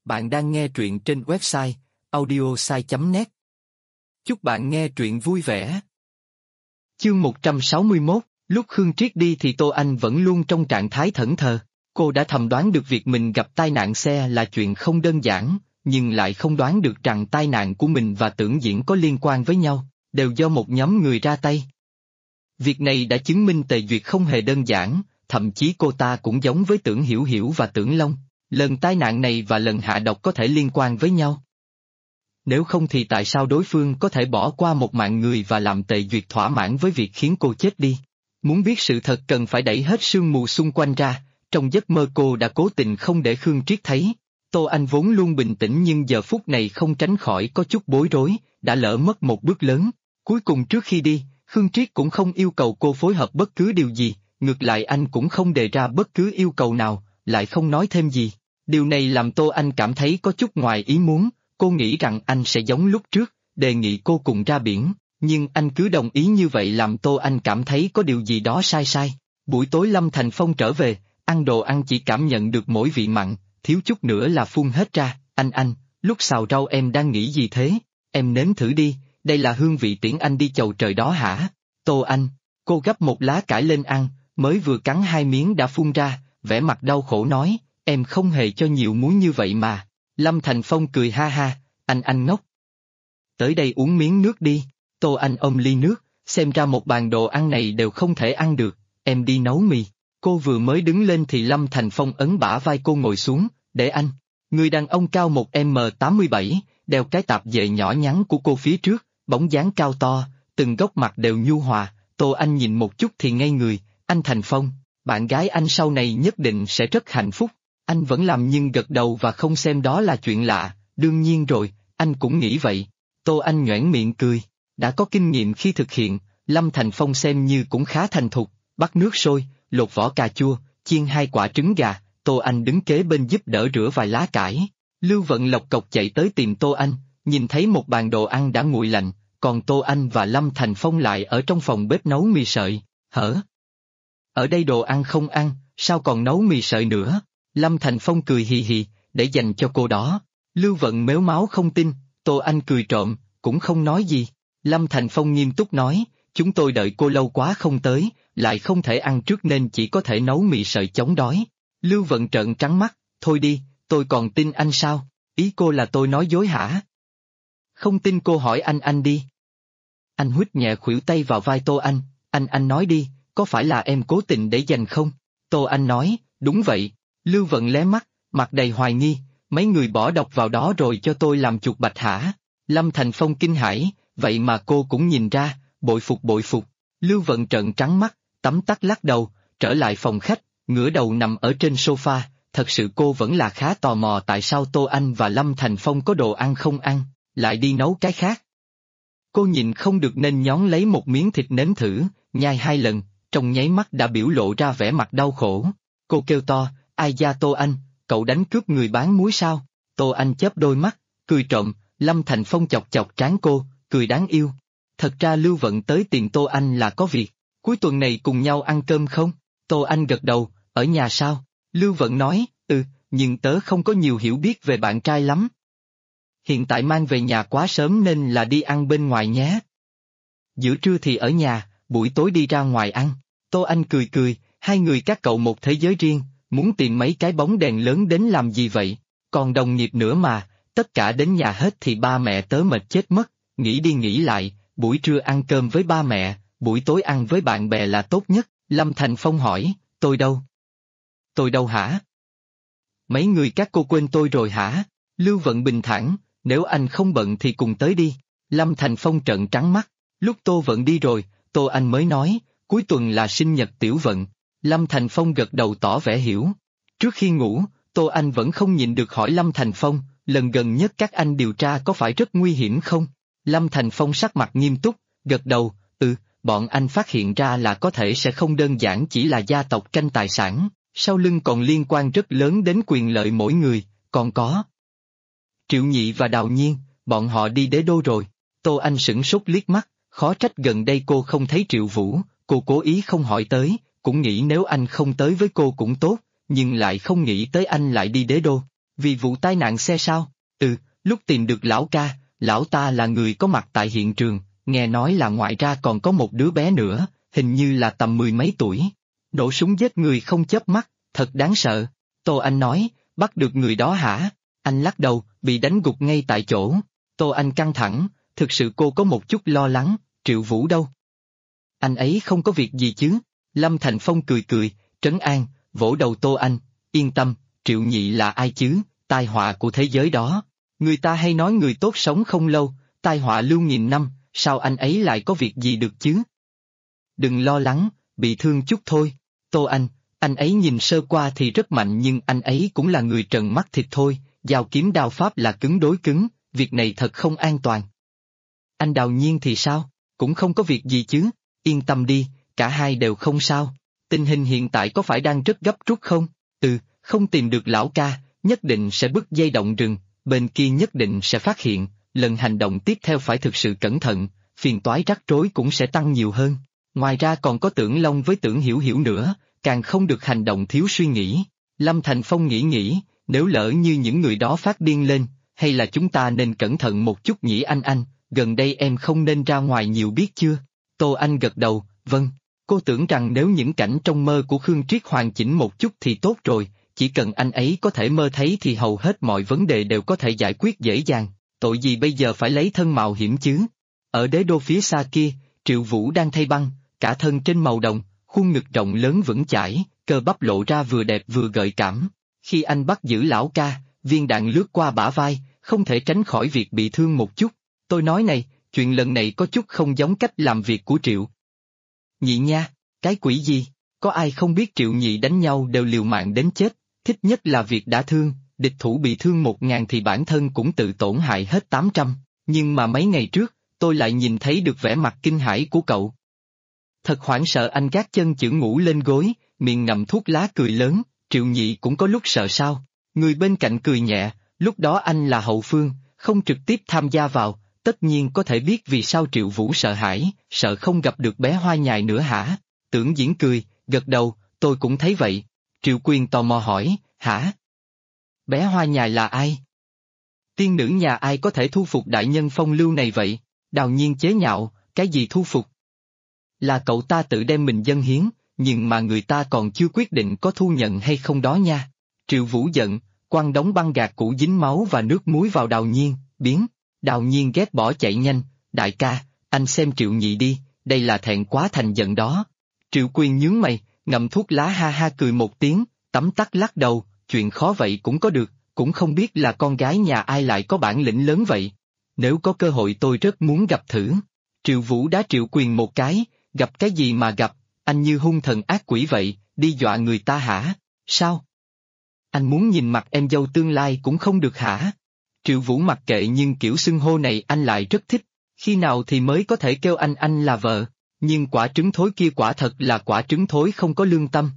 Bạn đang nghe truyện trên website audiosai.net. Chúc bạn nghe truyện vui vẻ. Chương 161, lúc Khương Triết đi thì Tô Anh vẫn luôn trong trạng thái thẫn thờ. Cô đã thầm đoán được việc mình gặp tai nạn xe là chuyện không đơn giản, nhưng lại không đoán được rằng tai nạn của mình và Tưởng Diễn có liên quan với nhau, đều do một nhóm người ra tay. Việc này đã chứng minh Tề Duyệt không hề đơn giản, thậm chí cô ta cũng giống với Tưởng Hiểu Hiểu và Tưởng Long. Lần tai nạn này và lần hạ độc có thể liên quan với nhau. Nếu không thì tại sao đối phương có thể bỏ qua một mạng người và làm Tề Duyệt thỏa mãn với việc khiến cô chết đi? Muốn biết sự thật cần phải đẩy hết sương mù xung quanh ra, trong giấc mơ cô đã cố tình không để Khương Triết thấy. Tô Anh vốn luôn bình tĩnh nhưng giờ phút này không tránh khỏi có chút bối rối, đã lỡ mất một bước lớn. Cuối cùng trước khi đi, Khương Triết cũng không yêu cầu cô phối hợp bất cứ điều gì, ngược lại anh cũng không đề ra bất cứ yêu cầu nào, lại không nói thêm gì. Điều này làm Tô Anh cảm thấy có chút ngoài ý muốn, cô nghĩ rằng anh sẽ giống lúc trước, đề nghị cô cùng ra biển, nhưng anh cứ đồng ý như vậy làm Tô Anh cảm thấy có điều gì đó sai sai. Buổi tối Lâm Thành Phong trở về, ăn đồ ăn chỉ cảm nhận được mỗi vị mặn, thiếu chút nữa là phun hết ra. Anh, lúc xào rau em đang nghĩ gì thế? Em nếm thử đi, đây là hương vị tiễn anh đi chầu trời đó hả? Tô Anh, cô gắp một lá cải lên ăn, mới vừa cắn 2 miếng đã phun ra, vẻ mặt đau khổ nói. Em không hề cho nhiều muối như vậy mà. Lâm Thành Phong cười ha ha, anh ngốc. Tới đây uống miếng nước đi. Tô Anh ôm ly nước, xem ra một bàn đồ ăn này đều không thể ăn được, em đi nấu mì. Cô vừa mới đứng lên thì Lâm Thành Phong ấn bả vai cô ngồi xuống, để anh. Người đàn ông cao 1m87, đeo cái tạp dề nhỏ nhắn của cô phía trước, bóng dáng cao to, từng góc mặt đều nhu hòa. Tô Anh nhìn một chút thì ngây người, anh Thành Phong, bạn gái anh sau này nhất định sẽ rất hạnh phúc. Anh vẫn làm nhưng gật đầu và không xem đó là chuyện lạ, đương nhiên rồi, anh cũng nghĩ vậy. Tô Anh nhoẻn miệng cười, đã có kinh nghiệm khi thực hiện, Lâm Thành Phong xem như cũng khá thành thục, bắt nước sôi, lột vỏ cà chua, chiên 2 quả trứng gà, Tô Anh đứng kế bên giúp đỡ rửa vài lá cải. Lưu Vận lộc cộc chạy tới tìm Tô Anh, nhìn thấy một bàn đồ ăn đã nguội lạnh, còn Tô Anh và Lâm Thành Phong lại ở trong phòng bếp nấu mì sợi. Hở? Ở đây đồ ăn không ăn, sao còn nấu mì sợi nữa? Lâm Thành Phong cười hì hì, để dành cho cô đó. Lưu Vận mếu máo không tin, Tô Anh cười trộm, cũng không nói gì. Lâm Thành Phong nghiêm túc nói, chúng tôi đợi cô lâu quá không tới, lại không thể ăn trước nên chỉ có thể nấu mì sợi chống đói. Lưu Vận trợn trắng mắt, thôi đi, tôi còn tin anh sao? Ý cô là tôi nói dối hả? Không tin cô hỏi anh đi. Anh huýt nhẹ khuỷu tay vào vai Tô Anh, anh nói đi, có phải là em cố tình để dành không? Tô Anh nói, đúng vậy. Lưu Vận lé mắt, mặt đầy hoài nghi, mấy người bỏ độc vào đó rồi cho tôi làm chuột bạch hả? Lâm Thành Phong kinh hãi, vậy mà cô cũng nhìn ra, bội phục bội phục. Lưu Vận trợn trắng mắt, tấm tắc lắc đầu, trở lại phòng khách, ngửa đầu nằm ở trên sofa, thật sự cô vẫn là khá tò mò tại sao Tô Anh và Lâm Thành Phong có đồ ăn không ăn, lại đi nấu cái khác. Cô nhìn không được nên nhón lấy một miếng thịt nếm thử, nhai 2 lần, trong nháy mắt đã biểu lộ ra vẻ mặt đau khổ. Cô kêu to, ai da Tô Anh, cậu đánh cướp người bán muối sao? Tô Anh chớp đôi mắt, cười trộm, Lâm Thành Phong chọc chọc trán cô, cười đáng yêu. Thật ra Lưu Vận tới tìm Tô Anh là có việc, cuối tuần này cùng nhau ăn cơm không? Tô Anh gật đầu, ở nhà sao? Lưu Vận nói, nhưng tớ không có nhiều hiểu biết về bạn trai lắm. Hiện tại mang về nhà quá sớm nên là đi ăn bên ngoài nhé. Giữa trưa thì ở nhà, buổi tối đi ra ngoài ăn. Tô Anh cười cười, hai người các cậu một thế giới riêng, muốn tìm mấy cái bóng đèn lớn đến làm gì vậy? Còn đồng nghiệp nữa mà, tất cả đến nhà hết thì ba mẹ tớ mệt chết mất, nghĩ đi nghĩ lại, buổi trưa ăn cơm với ba mẹ, buổi tối ăn với bạn bè là tốt nhất. Lâm Thành Phong hỏi, tôi đâu? Tôi đâu hả? Mấy người các cô quên tôi rồi hả? Lưu Vận bình thản, nếu anh không bận thì cùng tới đi. Lâm Thành Phong trợn trắng mắt, lúc Tô Vận đi rồi, Tô Anh mới nói, cuối tuần là sinh nhật Tiểu Vận. Lâm Thành Phong gật đầu tỏ vẻ hiểu. Trước khi ngủ, Tô Anh vẫn không nhịn được hỏi Lâm Thành Phong, lần gần nhất các anh điều tra có phải rất nguy hiểm không? Lâm Thành Phong sắc mặt nghiêm túc, gật đầu, bọn anh phát hiện ra là có thể sẽ không đơn giản chỉ là gia tộc tranh tài sản, sau lưng còn liên quan rất lớn đến quyền lợi mỗi người, còn có Triệu Nhị và Đào Nhiên, bọn họ đi đế đô rồi. Tô Anh sửng sốt liếc mắt, khó trách gần đây cô không thấy Triệu Vũ, cô cố ý không hỏi tới, cũng nghĩ nếu anh không tới với cô cũng tốt, nhưng lại không nghĩ tới anh lại đi đế đô. Vì vụ tai nạn xe sao? Ừ, lúc tìm được lão ca, lão ta là người có mặt tại hiện trường, nghe nói là ngoài ra còn có một đứa bé nữa, hình như là tầm mười mấy tuổi. Nổ súng giết người không chớp mắt, thật đáng sợ. Tô Anh nói, bắt được người đó hả? Anh lắc đầu, bị đánh gục ngay tại chỗ. Tô Anh căng thẳng, thực sự cô có một chút lo lắng, Triệu Vũ đâu? Anh ấy không có việc gì chứ? Lâm Thành Phong cười cười, trấn an, vỗ đầu Tô Anh, yên tâm, Triệu Nhị là ai chứ, tai họa của thế giới đó. Người ta hay nói người tốt sống không lâu, tai họa lưu nghìn năm, sao anh ấy lại có việc gì được chứ? Đừng lo lắng, bị thương chút thôi. Tô anh ấy nhìn sơ qua thì rất mạnh nhưng anh ấy cũng là người trần mắt thịt thôi, dao kiếm đao pháp là cứng đối cứng, việc này thật không an toàn. Anh Đào Nhiên thì sao? Cũng không có việc gì chứ, yên tâm đi, cả hai đều không sao. Tình hình hiện tại có phải đang rất gấp rút không? Ừ, không tìm được lão ca, nhất định sẽ bứt dây động rừng, bên kia nhất định sẽ phát hiện, lần hành động tiếp theo phải thực sự cẩn thận, phiền toái rắc rối cũng sẽ tăng nhiều hơn. Ngoài ra còn có Tưởng Long với Tưởng Hiểu Hiểu nữa, càng không được hành động thiếu suy nghĩ. Lâm Thành Phong nghĩ, nếu lỡ như những người đó phát điên lên, hay là chúng ta nên cẩn thận một chút nhỉ anh, gần đây em không nên ra ngoài nhiều biết chưa? Tô Anh gật đầu, vâng, cô tưởng rằng nếu những cảnh trong mơ của Khương Triết hoàn chỉnh một chút thì tốt rồi, chỉ cần anh ấy có thể mơ thấy thì hầu hết mọi vấn đề đều có thể giải quyết dễ dàng, tội gì bây giờ phải lấy thân mạo hiểm chứ? Ở đế đô phía xa kia, Triệu Vũ đang thay băng, cả thân trên màu đồng, khuôn ngực rộng lớn vững chãi, cơ bắp lộ ra vừa đẹp vừa gợi cảm. Khi anh bắt giữ lão ca, viên đạn lướt qua bả vai, không thể tránh khỏi việc bị thương một chút. Tôi nói này, chuyện lần này có chút không giống cách làm việc của Triệu Nhị nha, cái quỷ gì? Có ai không biết Triệu Nhị đánh nhau đều liều mạng đến chết, thích nhất là việc đã thương, địch thủ bị thương 1000 thì bản thân cũng tự tổn hại hết 800, nhưng mà mấy ngày trước, tôi lại nhìn thấy được vẻ mặt kinh hãi của cậu. Thật hoảng sợ anh gác chân chưởng ngủ lên gối, miệng ngậm thuốc lá cười lớn, Triệu Nhị cũng có lúc sợ sao? Người bên cạnh cười nhẹ, lúc đó anh là hậu phương, không trực tiếp tham gia vào, tất nhiên có thể biết vì sao Triệu Vũ sợ hãi, sợ không gặp được bé Hoa Nhài nữa hả? Tưởng Diễn cười, gật đầu, tôi cũng thấy vậy. Triệu Quyền tò mò hỏi, hả? Bé Hoa Nhài là ai? Tiên nữ nhà ai có thể thu phục đại nhân phong lưu này vậy? Đào Nhiên chế nhạo, cái gì thu phục? Là cậu ta tự đem mình dâng hiến, nhưng mà người ta còn chưa quyết định có thu nhận hay không đó nha. Triệu Vũ giận, quăng đống băng gạc cũ dính máu và nước muối vào Đào Nhiên, biến. Đào Nhiên ghét bỏ chạy nhanh, đại ca, anh xem Triệu Nhị đi, đây là thẹn quá thành giận đó. Triệu Quyền nhướng mày, ngậm thuốc lá ha ha cười một tiếng, tấm tắc lắc đầu, chuyện khó vậy cũng có được, cũng không biết là con gái nhà ai lại có bản lĩnh lớn vậy. Nếu có cơ hội tôi rất muốn gặp thử. Triệu Vũ đá Triệu Quyền một cái, gặp cái gì mà gặp, anh như hung thần ác quỷ vậy, đi dọa người ta hả? Sao? Anh muốn nhìn mặt em dâu tương lai cũng không được hả? Triệu Vũ mặc kệ nhưng kiểu xưng hô này anh lại rất thích, khi nào thì mới có thể kêu anh là vợ, nhưng quả trứng thối kia quả thật là quả trứng thối không có lương tâm.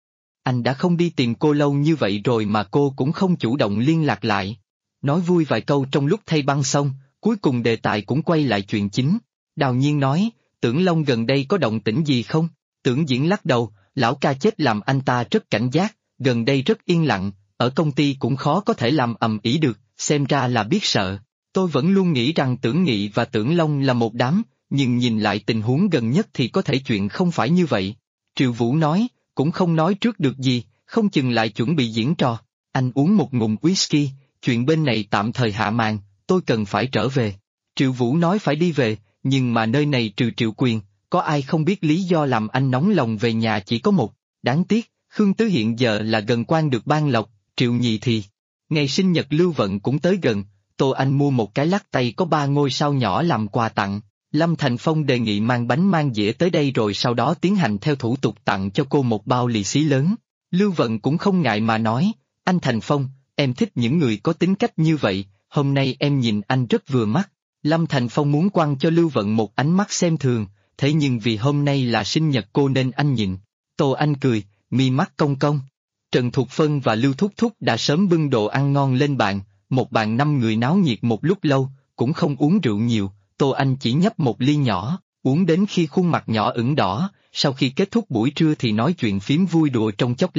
Anh đã không đi tìm cô lâu như vậy rồi mà cô cũng không chủ động liên lạc lại. Nói vui vài câu trong lúc thay băng xong, cuối cùng đề tài cũng quay lại chuyện chính. Đào Nhiên nói, Tưởng Long gần đây có động tĩnh gì không? Tưởng Diễn lắc đầu, lão ca chết làm anh ta rất cảnh giác, gần đây rất yên lặng, ở công ty cũng khó có thể làm ầm ĩ được, xem ra là biết sợ. Tôi vẫn luôn nghĩ rằng Tưởng Nghị và Tưởng Long là một đám, nhưng nhìn lại tình huống gần nhất thì có thể chuyện không phải như vậy. Triệu Vũ nói, cũng không nói trước được gì, không chừng lại chuẩn bị diễn trò. Anh uống một ngụm whisky, chuyện bên này tạm thời hạ màn, tôi cần phải trở về. Triệu Vũ nói phải đi về, nhưng mà nơi này trừ Triệu Quyền, có ai không biết lý do làm anh nóng lòng về nhà chỉ có một. Đáng tiếc, Khương Tứ hiện giờ là gần quan được ban lộc, Triệu Nhị thì. Ngày sinh nhật Lưu Vận cũng tới gần, Tô Anh mua một cái lắc tay có 3 ngôi sao nhỏ làm quà tặng. Lâm Thành Phong đề nghị mang bánh mang dĩa tới đây rồi sau đó tiến hành theo thủ tục tặng cho cô một bao lì xì lớn. Lưu Vận cũng không ngại mà nói, anh Thành Phong, em thích những người có tính cách như vậy, hôm nay em nhìn anh rất vừa mắt. Lâm Thành Phong muốn quăng cho Lưu Vận một ánh mắt xem thường, thế nhưng vì hôm nay là sinh nhật cô nên anh nhịn. Tô Anh cười, mi mắt cong cong. Trần Thục Phân và Lưu Thúc Thúc đã sớm bưng đồ ăn ngon lên bàn, một bàn 5 người náo nhiệt một lúc lâu, cũng không uống rượu nhiều, Tô Anh chỉ nhấp một ly nhỏ, uống đến khi khuôn mặt nhỏ ửng đỏ, sau khi kết thúc buổi trưa thì nói chuyện phím vui đùa trong chốc lát,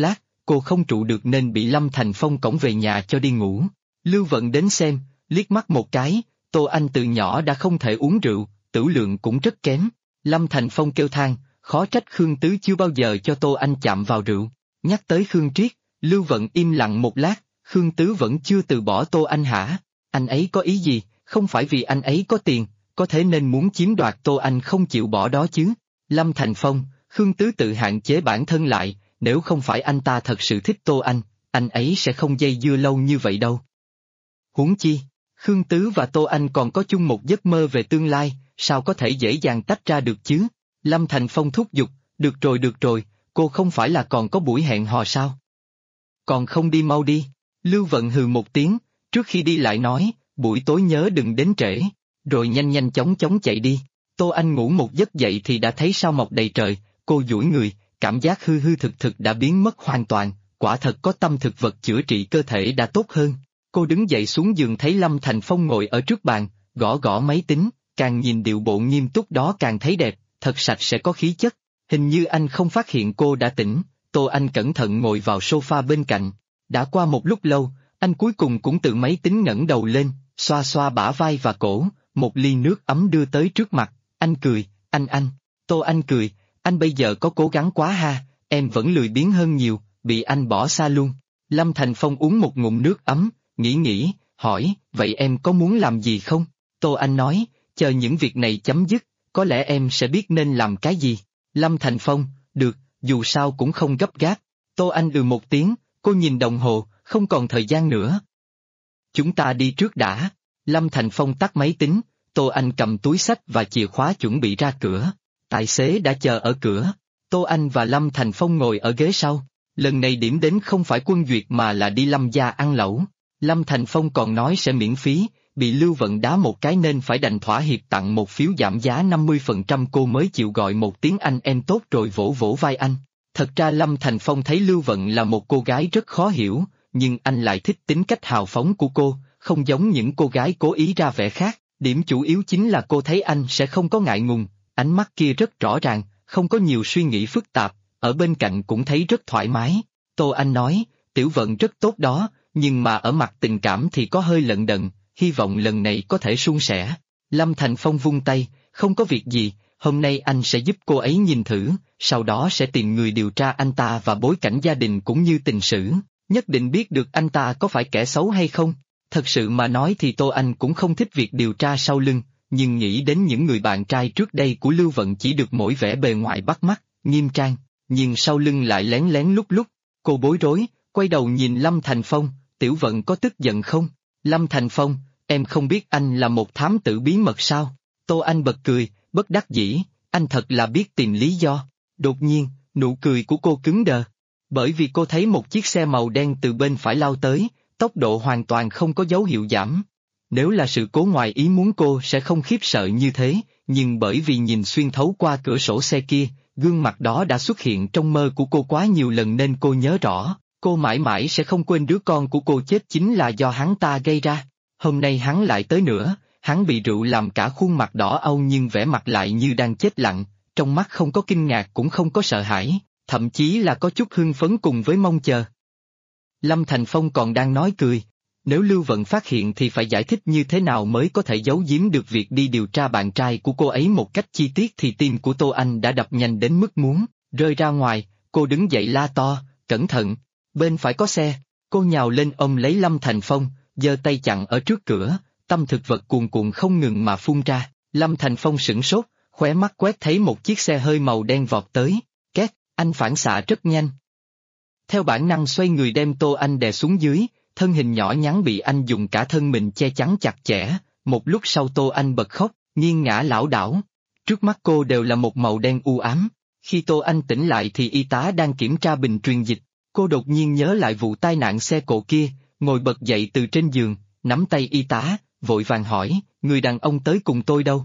cô không trụ được nên bị Lâm Thành Phong cõng về nhà cho đi ngủ. Lưu Vận đến xem, liếc mắt một cái, Tô Anh từ nhỏ đã không thể uống rượu, tửu lượng cũng rất kém. Lâm Thành Phong kêu than, khó trách Khương Tứ chưa bao giờ cho Tô Anh chạm vào rượu. Nhắc tới Khương Triết, Lưu Vận im lặng một lát, Khương Tứ vẫn chưa từ bỏ Tô Anh hả? Anh ấy có ý gì, không phải vì anh ấy có tiền, có thế nên muốn chiếm đoạt Tô Anh không chịu bỏ đó chứ? Lâm Thành Phong, Khương Tứ tự hạn chế bản thân lại, nếu không phải anh ta thật sự thích Tô anh ấy sẽ không dây dưa lâu như vậy đâu. Huống chi, Khương Tứ và Tô Anh còn có chung một giấc mơ về tương lai, sao có thể dễ dàng tách ra được chứ? Lâm Thành Phong thúc giục, được rồi, cô không phải là còn có buổi hẹn hò sao? Còn không đi mau đi. Lưu Vận hừ một tiếng, trước khi đi lại nói, buổi tối nhớ đừng đến trễ, rồi nhanh chóng chạy đi. Tô Anh ngủ một giấc dậy thì đã thấy sao mọc đầy trời, cô duỗi người, cảm giác hư thực đã biến mất hoàn toàn, quả thật có tâm thực vật chữa trị cơ thể đã tốt hơn. Cô đứng dậy xuống giường thấy Lâm Thành Phong ngồi ở trước bàn, gõ máy tính, càng nhìn điệu bộ nghiêm túc đó càng thấy đẹp, thật sạch sẽ có khí chất. Hình như anh không phát hiện cô đã tỉnh, Tô Anh cẩn thận ngồi vào sofa bên cạnh. Đã qua một lúc lâu, anh cuối cùng cũng từ máy tính ngẩng đầu lên, xoa bả vai và cổ, một ly nước ấm đưa tới trước mặt, anh cười, anh. Tô Anh cười, anh bây giờ có cố gắng quá ha, em vẫn lười biếng hơn nhiều, bị anh bỏ xa luôn. Lâm Thành Phong uống một ngụm nước ấm, nghĩ, hỏi, vậy em có muốn làm gì không? Tô Anh nói, chờ những việc này chấm dứt, có lẽ em sẽ biết nên làm cái gì. Lâm Thành Phong, được, dù sao cũng không gấp gáp. Tô Anh một tiếng, cô nhìn đồng hồ, không còn thời gian nữa. Chúng ta đi trước đã. Lâm Thành Phong tắt máy tính, Tô Anh cầm túi xách và chìa khóa chuẩn bị ra cửa. Tài xế đã chờ ở cửa. Tô Anh và Lâm Thành Phong ngồi ở ghế sau. Lần này điểm đến không phải Quân Duyệt mà là đi Lâm gia ăn lẩu. Lâm Thành Phong còn nói sẽ miễn phí, bị Lưu Vận đá một cái nên phải đành thỏa hiệp tặng một phiếu giảm giá 50% cô mới chịu gọi một tiếng anh em tốt rồi vỗ vai anh. Thật ra Lâm Thành Phong thấy Lưu Vận là một cô gái rất khó hiểu, nhưng anh lại thích tính cách hào phóng của cô, không giống những cô gái cố ý ra vẻ khác. Điểm chủ yếu chính là cô thấy anh sẽ không có ngại ngùng, ánh mắt kia rất rõ ràng, không có nhiều suy nghĩ phức tạp, ở bên cạnh cũng thấy rất thoải mái. Tô Anh nói, Tiểu Vận rất tốt đó, nhưng mà ở mặt tình cảm thì có hơi lận đận, hy vọng lần này có thể suôn sẻ. Lâm Thành Phong vung tay, không có việc gì, hôm nay anh sẽ giúp cô ấy nhìn thử, sau đó sẽ tìm người điều tra anh ta và bối cảnh gia đình cũng như tình sử, nhất định biết được anh ta có phải kẻ xấu hay không. Thật sự mà nói thì Tô Anh cũng không thích việc điều tra sau lưng, nhưng nghĩ đến những người bạn trai trước đây của Lưu Vận chỉ được mỗi vẻ bề ngoài bắt mắt, nghiêm trang, nhưng sau lưng lại lén lén lúc. Cô bối rối, quay đầu nhìn Lâm Thành Phong, Tiểu Vận có tức giận không? Lâm Thành Phong, em không biết anh là một thám tử bí mật sao? Tô Anh bật cười, bất đắc dĩ, anh thật là biết tìm lý do. Đột nhiên, nụ cười của cô cứng đờ. Bởi vì cô thấy một chiếc xe màu đen từ bên phải lao tới, tốc độ hoàn toàn không có dấu hiệu giảm. Nếu là sự cố ngoài ý muốn cô sẽ không khiếp sợ như thế, nhưng bởi vì nhìn xuyên thấu qua cửa sổ xe kia, gương mặt đó đã xuất hiện trong mơ của cô quá nhiều lần nên cô nhớ rõ, cô mãi mãi sẽ không quên đứa con của cô chết chính là do hắn ta gây ra. Hôm nay hắn lại tới nữa, hắn bị rượu làm cả khuôn mặt đỏ âu nhưng vẻ mặt lại như đang chết lặng, trong mắt không có kinh ngạc cũng không có sợ hãi, thậm chí là có chút hưng phấn cùng với mong chờ. Lâm Thành Phong còn đang nói cười, nếu Lưu Vận phát hiện thì phải giải thích như thế nào mới có thể giấu giếm được việc đi điều tra bạn trai của cô ấy một cách chi tiết thì tim của Tô Anh đã đập nhanh đến mức muốn rơi ra ngoài, cô đứng dậy la to, cẩn thận, bên phải có xe, cô nhào lên ôm lấy Lâm Thành Phong, giơ tay chặn ở trước cửa, tâm thực vật cuồn cuộn không ngừng mà phun ra. Lâm Thành Phong sửng sốt, khóe mắt quét thấy một chiếc xe hơi màu đen vọt tới, két, anh phản xạ rất nhanh. Theo bản năng xoay người đem Tô Anh đè xuống dưới, thân hình nhỏ nhắn bị anh dùng cả thân mình che chắn chặt chẽ, một lúc sau Tô Anh bật khóc, nghiêng ngã lảo đảo. Trước mắt cô đều là một màu đen u ám. Khi Tô Anh tỉnh lại thì y tá đang kiểm tra bình truyền dịch, cô đột nhiên nhớ lại vụ tai nạn xe cộ kia, ngồi bật dậy từ trên giường, nắm tay y tá, vội vàng hỏi, người đàn ông tới cùng tôi đâu?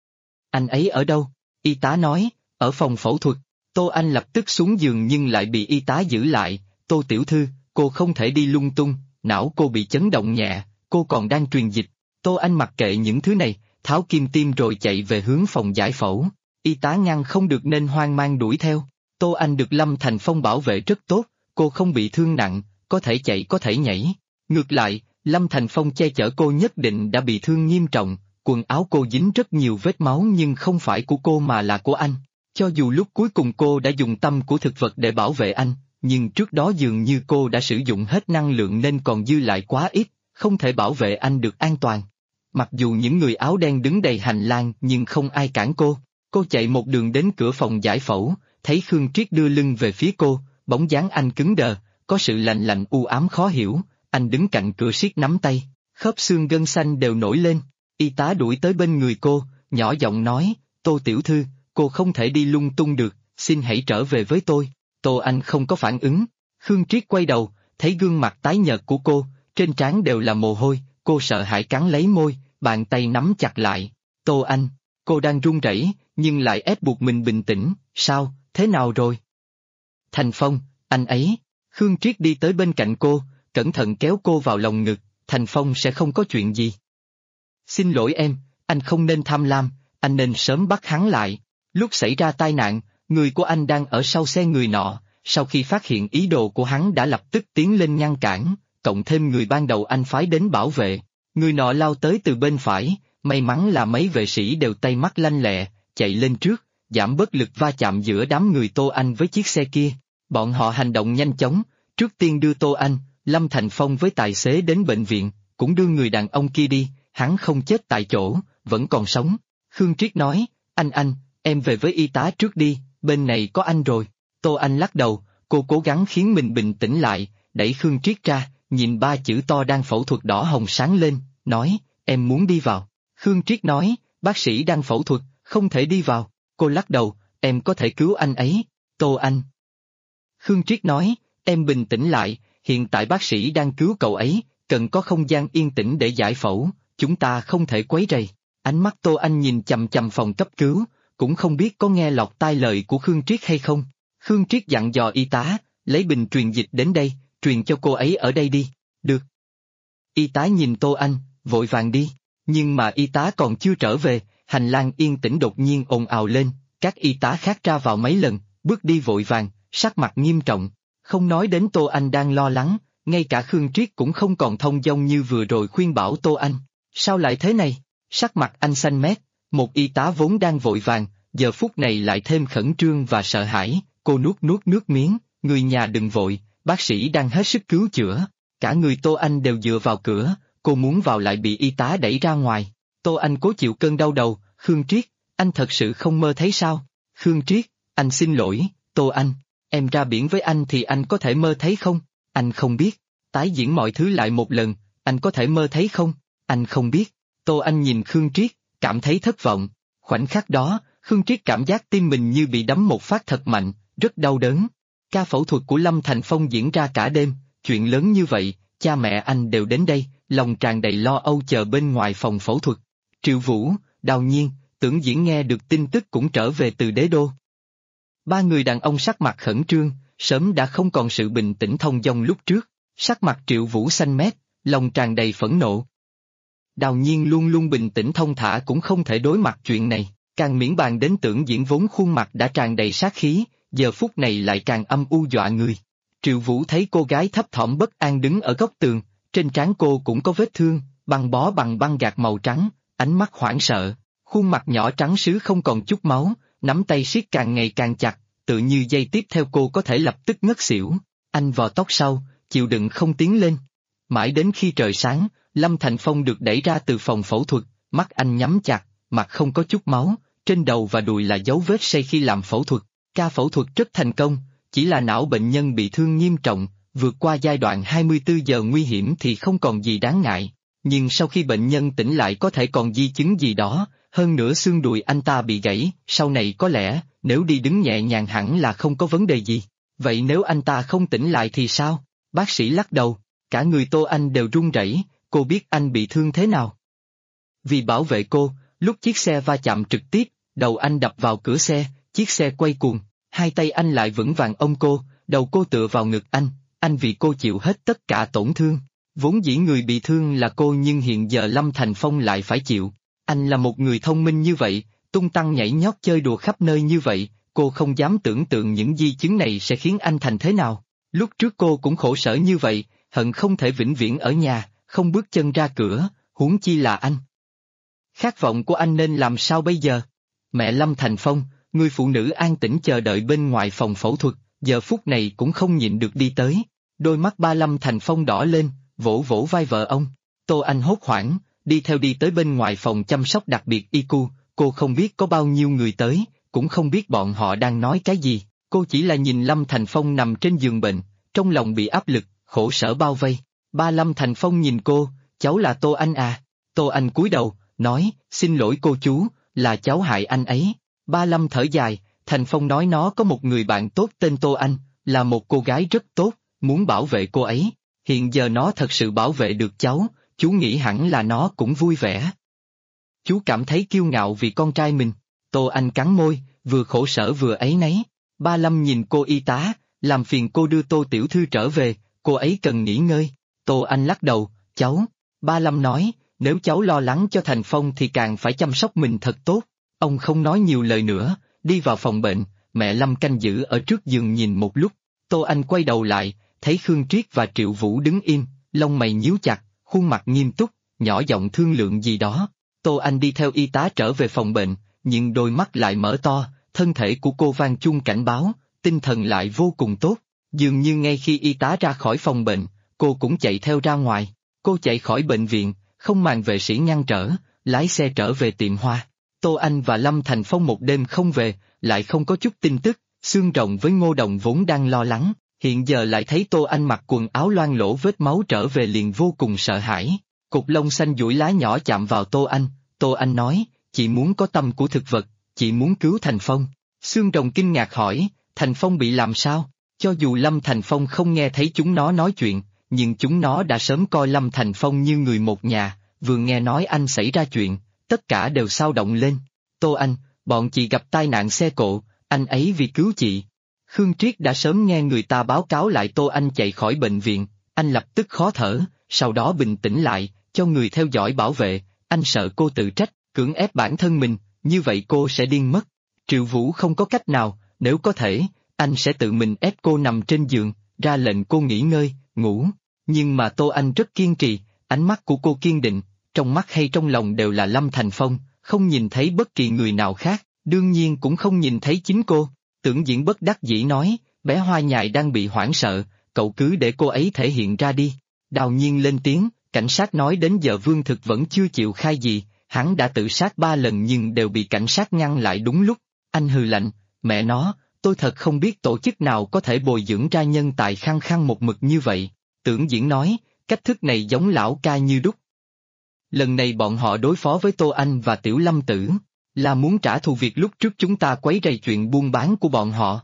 Anh ấy ở đâu? Y tá nói, ở phòng phẫu thuật. Tô Anh lập tức xuống giường nhưng lại bị y tá giữ lại, Tô tiểu thư, cô không thể đi lung tung, não cô bị chấn động nhẹ, cô còn đang truyền dịch. Tô Anh mặc kệ những thứ này, tháo kim tiêm rồi chạy về hướng phòng giải phẫu. Y tá ngăn không được nên hoang mang đuổi theo. Tô Anh được Lâm Thành Phong bảo vệ rất tốt, cô không bị thương nặng, có thể chạy có thể nhảy. Ngược lại, Lâm Thành Phong che chở cô nhất định đã bị thương nghiêm trọng, quần áo cô dính rất nhiều vết máu nhưng không phải của cô mà là của anh. Cho dù lúc cuối cùng cô đã dùng tâm của thực vật để bảo vệ anh, nhưng trước đó dường như cô đã sử dụng hết năng lượng nên còn dư lại quá ít, không thể bảo vệ anh được an toàn. Mặc dù những người áo đen đứng đầy hành lang nhưng không ai cản cô. Cô chạy một đường đến cửa phòng giải phẫu, thấy Khương Triết đưa lưng về phía cô, bóng dáng anh cứng đờ, có sự lạnh lạnh u ám khó hiểu, anh đứng cạnh cửa siết nắm tay, khớp xương gân xanh đều nổi lên. Y tá đuổi tới bên người cô, nhỏ giọng nói, Tô tiểu thư, cô không thể đi lung tung được, xin hãy trở về với tôi. Tô Anh không có phản ứng. Khương Triết quay đầu, thấy gương mặt tái nhợt của cô, trên trán đều là mồ hôi, cô sợ hãi cắn lấy môi, bàn tay nắm chặt lại. Tô Anh, cô đang run rẩy, nhưng lại ép buộc mình bình tĩnh, sao, thế nào rồi? Thành Phong, anh ấy. Khương Triết đi tới bên cạnh cô, cẩn thận kéo cô vào lòng ngực, Thành Phong sẽ không có chuyện gì. Xin lỗi em, anh không nên tham lam, anh nên sớm bắt hắn lại. Lúc xảy ra tai nạn, người của anh đang ở sau xe người nọ, sau khi phát hiện ý đồ của hắn đã lập tức tiến lên ngăn cản, cộng thêm người ban đầu anh phái đến bảo vệ. Người nọ lao tới từ bên phải, may mắn là mấy vệ sĩ đều tay mắt lanh lẹ, chạy lên trước, giảm bớt lực va chạm giữa đám người Tô Anh với chiếc xe kia. Bọn họ hành động nhanh chóng, trước tiên đưa Tô Anh, Lâm Thành Phong với tài xế đến bệnh viện, cũng đưa người đàn ông kia đi, hắn không chết tại chỗ, vẫn còn sống. Khương Triết nói, anh, em về với y tá trước đi, bên này có anh rồi. Tô Anh lắc đầu, cô cố gắng khiến mình bình tĩnh lại, đẩy Khương Triết ra, nhìn ba chữ to đang phẫu thuật đỏ hồng sáng lên, nói, em muốn đi vào. Khương Triết nói, bác sĩ đang phẫu thuật, không thể đi vào. Cô lắc đầu, em có thể cứu anh ấy. Tô Anh. Khương Triết nói, em bình tĩnh lại, hiện tại bác sĩ đang cứu cậu ấy, cần có không gian yên tĩnh để giải phẫu, chúng ta không thể quấy rầy. Ánh mắt Tô Anh nhìn chằm chằm phòng cấp cứu, cũng không biết có nghe lọt tai lời của Khương Triết hay không. Khương Triết dặn dò y tá, lấy bình truyền dịch đến đây, truyền cho cô ấy ở đây đi. Được. Y tá nhìn Tô Anh, vội vàng đi, nhưng mà y tá còn chưa trở về, hành lang yên tĩnh đột nhiên ồn ào lên, các y tá khác ra vào mấy lần, bước đi vội vàng, sắc mặt nghiêm trọng. Không nói đến Tô Anh đang lo lắng, ngay cả Khương Triết cũng không còn thông dong như vừa rồi khuyên bảo Tô Anh. Sao lại thế này? Sắc mặt anh xanh mét, một y tá vốn đang vội vàng, giờ phút này lại thêm khẩn trương và sợ hãi, cô nuốt nước miếng, người nhà đừng vội, bác sĩ đang hết sức cứu chữa. Cả người Tô Anh đều dựa vào cửa, cô muốn vào lại bị y tá đẩy ra ngoài. Tô Anh cố chịu cơn đau đầu, Khương Triết, anh thật sự không mơ thấy sao? Khương Triết, anh xin lỗi, Tô Anh, em ra biển với anh thì anh có thể mơ thấy không? Anh không biết, tái diễn mọi thứ lại một lần, anh có thể mơ thấy không? Anh không biết. Tô Anh nhìn Khương Triết, cảm thấy thất vọng. Khoảnh khắc đó, Khương Triết cảm giác tim mình như bị đấm một phát thật mạnh, rất đau đớn. Ca phẫu thuật của Lâm Thành Phong diễn ra cả đêm, chuyện lớn như vậy, cha mẹ anh đều đến đây, lòng tràn đầy lo âu chờ bên ngoài phòng phẫu thuật. Triệu Vũ, Đào Nhiên, Tưởng Diễn nghe được tin tức cũng trở về từ đế đô. Ba người đàn ông sắc mặt khẩn trương, sớm đã không còn sự bình tĩnh thông dong lúc trước, sắc mặt Triệu Vũ xanh mét, lòng tràn đầy phẫn nộ. Đào Nhiên luôn luôn bình tĩnh thông thả cũng không thể đối mặt chuyện này, càng miễn bàn đến Tưởng Diễn vốn khuôn mặt đã tràn đầy sát khí, giờ phút này lại càng âm u dọa người. Triệu Vũ thấy cô gái thấp thỏm bất an đứng ở góc tường, trên trán cô cũng có vết thương, băng bó bằng băng gạc màu trắng, ánh mắt hoảng sợ, khuôn mặt nhỏ trắng sứ không còn chút máu, nắm tay siết càng ngày càng chặt, tự như giây tiếp theo cô có thể lập tức ngất xỉu. Anh vò tóc sau, chịu đựng không tiến lên. Mãi đến khi trời sáng, Lâm Thành Phong được đẩy ra từ phòng phẫu thuật, mắt anh nhắm chặt, mặt không có chút máu, trên đầu và đùi là dấu vết say khi làm phẫu thuật. Ca phẫu thuật rất thành công, chỉ là não bệnh nhân bị thương nghiêm trọng, vượt qua giai đoạn 24 giờ nguy hiểm thì không còn gì đáng ngại. Nhưng sau khi bệnh nhân tỉnh lại có thể còn di chứng gì đó, hơn nữa xương đùi anh ta bị gãy, sau này có lẽ, nếu đi đứng nhẹ nhàng hẳn là không có vấn đề gì. Vậy nếu anh ta không tỉnh lại thì sao? Bác sĩ lắc đầu, cả người Tô Anh đều run rẩy, cô biết anh bị thương thế nào. Vì bảo vệ cô, lúc chiếc xe va chạm trực tiếp, đầu anh đập vào cửa xe, chiếc xe quay cuồng, hai tay anh lại vững vàng ôm cô, đầu cô tựa vào ngực anh vì cô chịu hết tất cả tổn thương. Vốn dĩ người bị thương là cô nhưng hiện giờ Lâm Thành Phong lại phải chịu. Anh là một người thông minh như vậy, tung tăng nhảy nhót chơi đùa khắp nơi như vậy, cô không dám tưởng tượng những di chứng này sẽ khiến anh thành thế nào. Lúc trước cô cũng khổ sở như vậy, hận không thể vĩnh viễn ở nhà, không bước chân ra cửa, huống chi là anh. Khát vọng của anh nên làm sao bây giờ? Mẹ Lâm Thành Phong, người phụ nữ an tĩnh chờ đợi bên ngoài phòng phẫu thuật, giờ phút này cũng không nhịn được đi tới. Đôi mắt ba Lâm Thành Phong đỏ lên, vỗ vỗ vai vợ ông. Tô Anh hốt hoảng, đi tới bên ngoài phòng chăm sóc đặc biệt ICU, cô không biết có bao nhiêu người tới, cũng không biết bọn họ đang nói cái gì, cô chỉ là nhìn Lâm Thành Phong nằm trên giường bệnh, trong lòng bị áp lực, khổ sở bao vây. Ba Lâm Thành Phong nhìn cô, cháu là Tô Anh à? Tô Anh cúi đầu, nói, xin lỗi cô chú, là cháu hại anh ấy. Ba Lâm thở dài, Thành Phong nói nó có một người bạn tốt tên Tô Anh, là một cô gái rất tốt, muốn bảo vệ cô ấy. Hiện giờ nó thật sự bảo vệ được cháu, chú nghĩ hẳn là nó cũng vui vẻ. Chú cảm thấy kiêu ngạo vì con trai mình. Tô Anh cắn môi, vừa khổ sở vừa áy náy. Ba Lâm nhìn cô y tá, làm phiền cô đưa Tô tiểu thư trở về, cô ấy cần nghỉ ngơi. Tô Anh lắc đầu, cháu. Ba Lâm nói, nếu cháu lo lắng cho Thành Phong thì càng phải chăm sóc mình thật tốt. Ông không nói nhiều lời nữa, đi vào phòng bệnh, mẹ Lâm canh giữ ở trước giường nhìn một lúc. Tô Anh quay đầu lại, thấy Khương Triết và Triệu Vũ đứng im, lông mày nhíu chặt, khuôn mặt nghiêm túc, nhỏ giọng thương lượng gì đó. Tô Anh đi theo y tá trở về phòng bệnh, nhưng đôi mắt lại mở to, thân thể của cô vang chuông cảnh báo, tinh thần lại vô cùng tốt. Dường như ngay khi y tá ra khỏi phòng bệnh, cô cũng chạy theo ra ngoài. Cô chạy khỏi bệnh viện, không màng vệ sĩ ngăn trở, lái xe trở về tiệm hoa. Tô Anh và Lâm Thành Phong một đêm không về, lại không có chút tin tức. Xương Rồng với Ngô Đồng vốn đang lo lắng, hiện giờ lại thấy Tô Anh mặc quần áo loang lỗ vết máu trở về liền vô cùng sợ hãi. Cục lông xanh duỗi lá nhỏ chạm vào Tô Anh. Tô Anh nói, chị muốn có tâm của thực vật, chị muốn cứu Thành Phong. Xương Rồng kinh ngạc hỏi, Thành Phong bị làm sao? Cho dù Lâm Thành Phong không nghe thấy chúng nó nói chuyện, nhưng chúng nó đã sớm coi Lâm Thành Phong như người một nhà, vừa nghe nói anh xảy ra chuyện, tất cả đều xao động lên. Tô Anh, bọn chị gặp tai nạn xe cộ, anh ấy vì cứu chị. Khương Triết đã sớm nghe người ta báo cáo lại Tô Anh chạy khỏi bệnh viện, anh lập tức khó thở, sau đó bình tĩnh lại, cho người theo dõi bảo vệ, anh sợ cô tự trách, cưỡng ép bản thân mình, như vậy cô sẽ điên mất. Triệu Vũ không có cách nào, nếu có thể, anh sẽ tự mình ép cô nằm trên giường, ra lệnh cô nghỉ ngơi, ngủ. Nhưng mà Tô Anh rất kiên trì, ánh mắt của cô kiên định, trong mắt hay trong lòng đều là Lâm Thành Phong, không nhìn thấy bất kỳ người nào khác, đương nhiên cũng không nhìn thấy chính cô. Tưởng Diễn bất đắc dĩ nói, bé Hoa Nhài đang bị hoảng sợ, cậu cứ để cô ấy thể hiện ra đi. Đào Nhiên lên tiếng, cảnh sát nói đến giờ Vương Thực vẫn chưa chịu khai gì, hắn đã tự sát 3 lần nhưng đều bị cảnh sát ngăn lại đúng lúc. Anh hừ lạnh, mẹ nó, tôi thật không biết tổ chức nào có thể bồi dưỡng ra nhân tài khăng khăng một mực như vậy. Tưởng Diễn nói, cách thức này giống lão ca như đúc. Lần này bọn họ đối phó với Tô Anh và Tiểu Lâm Tử, là muốn trả thù việc lúc trước chúng ta quấy rầy chuyện buôn bán của bọn họ.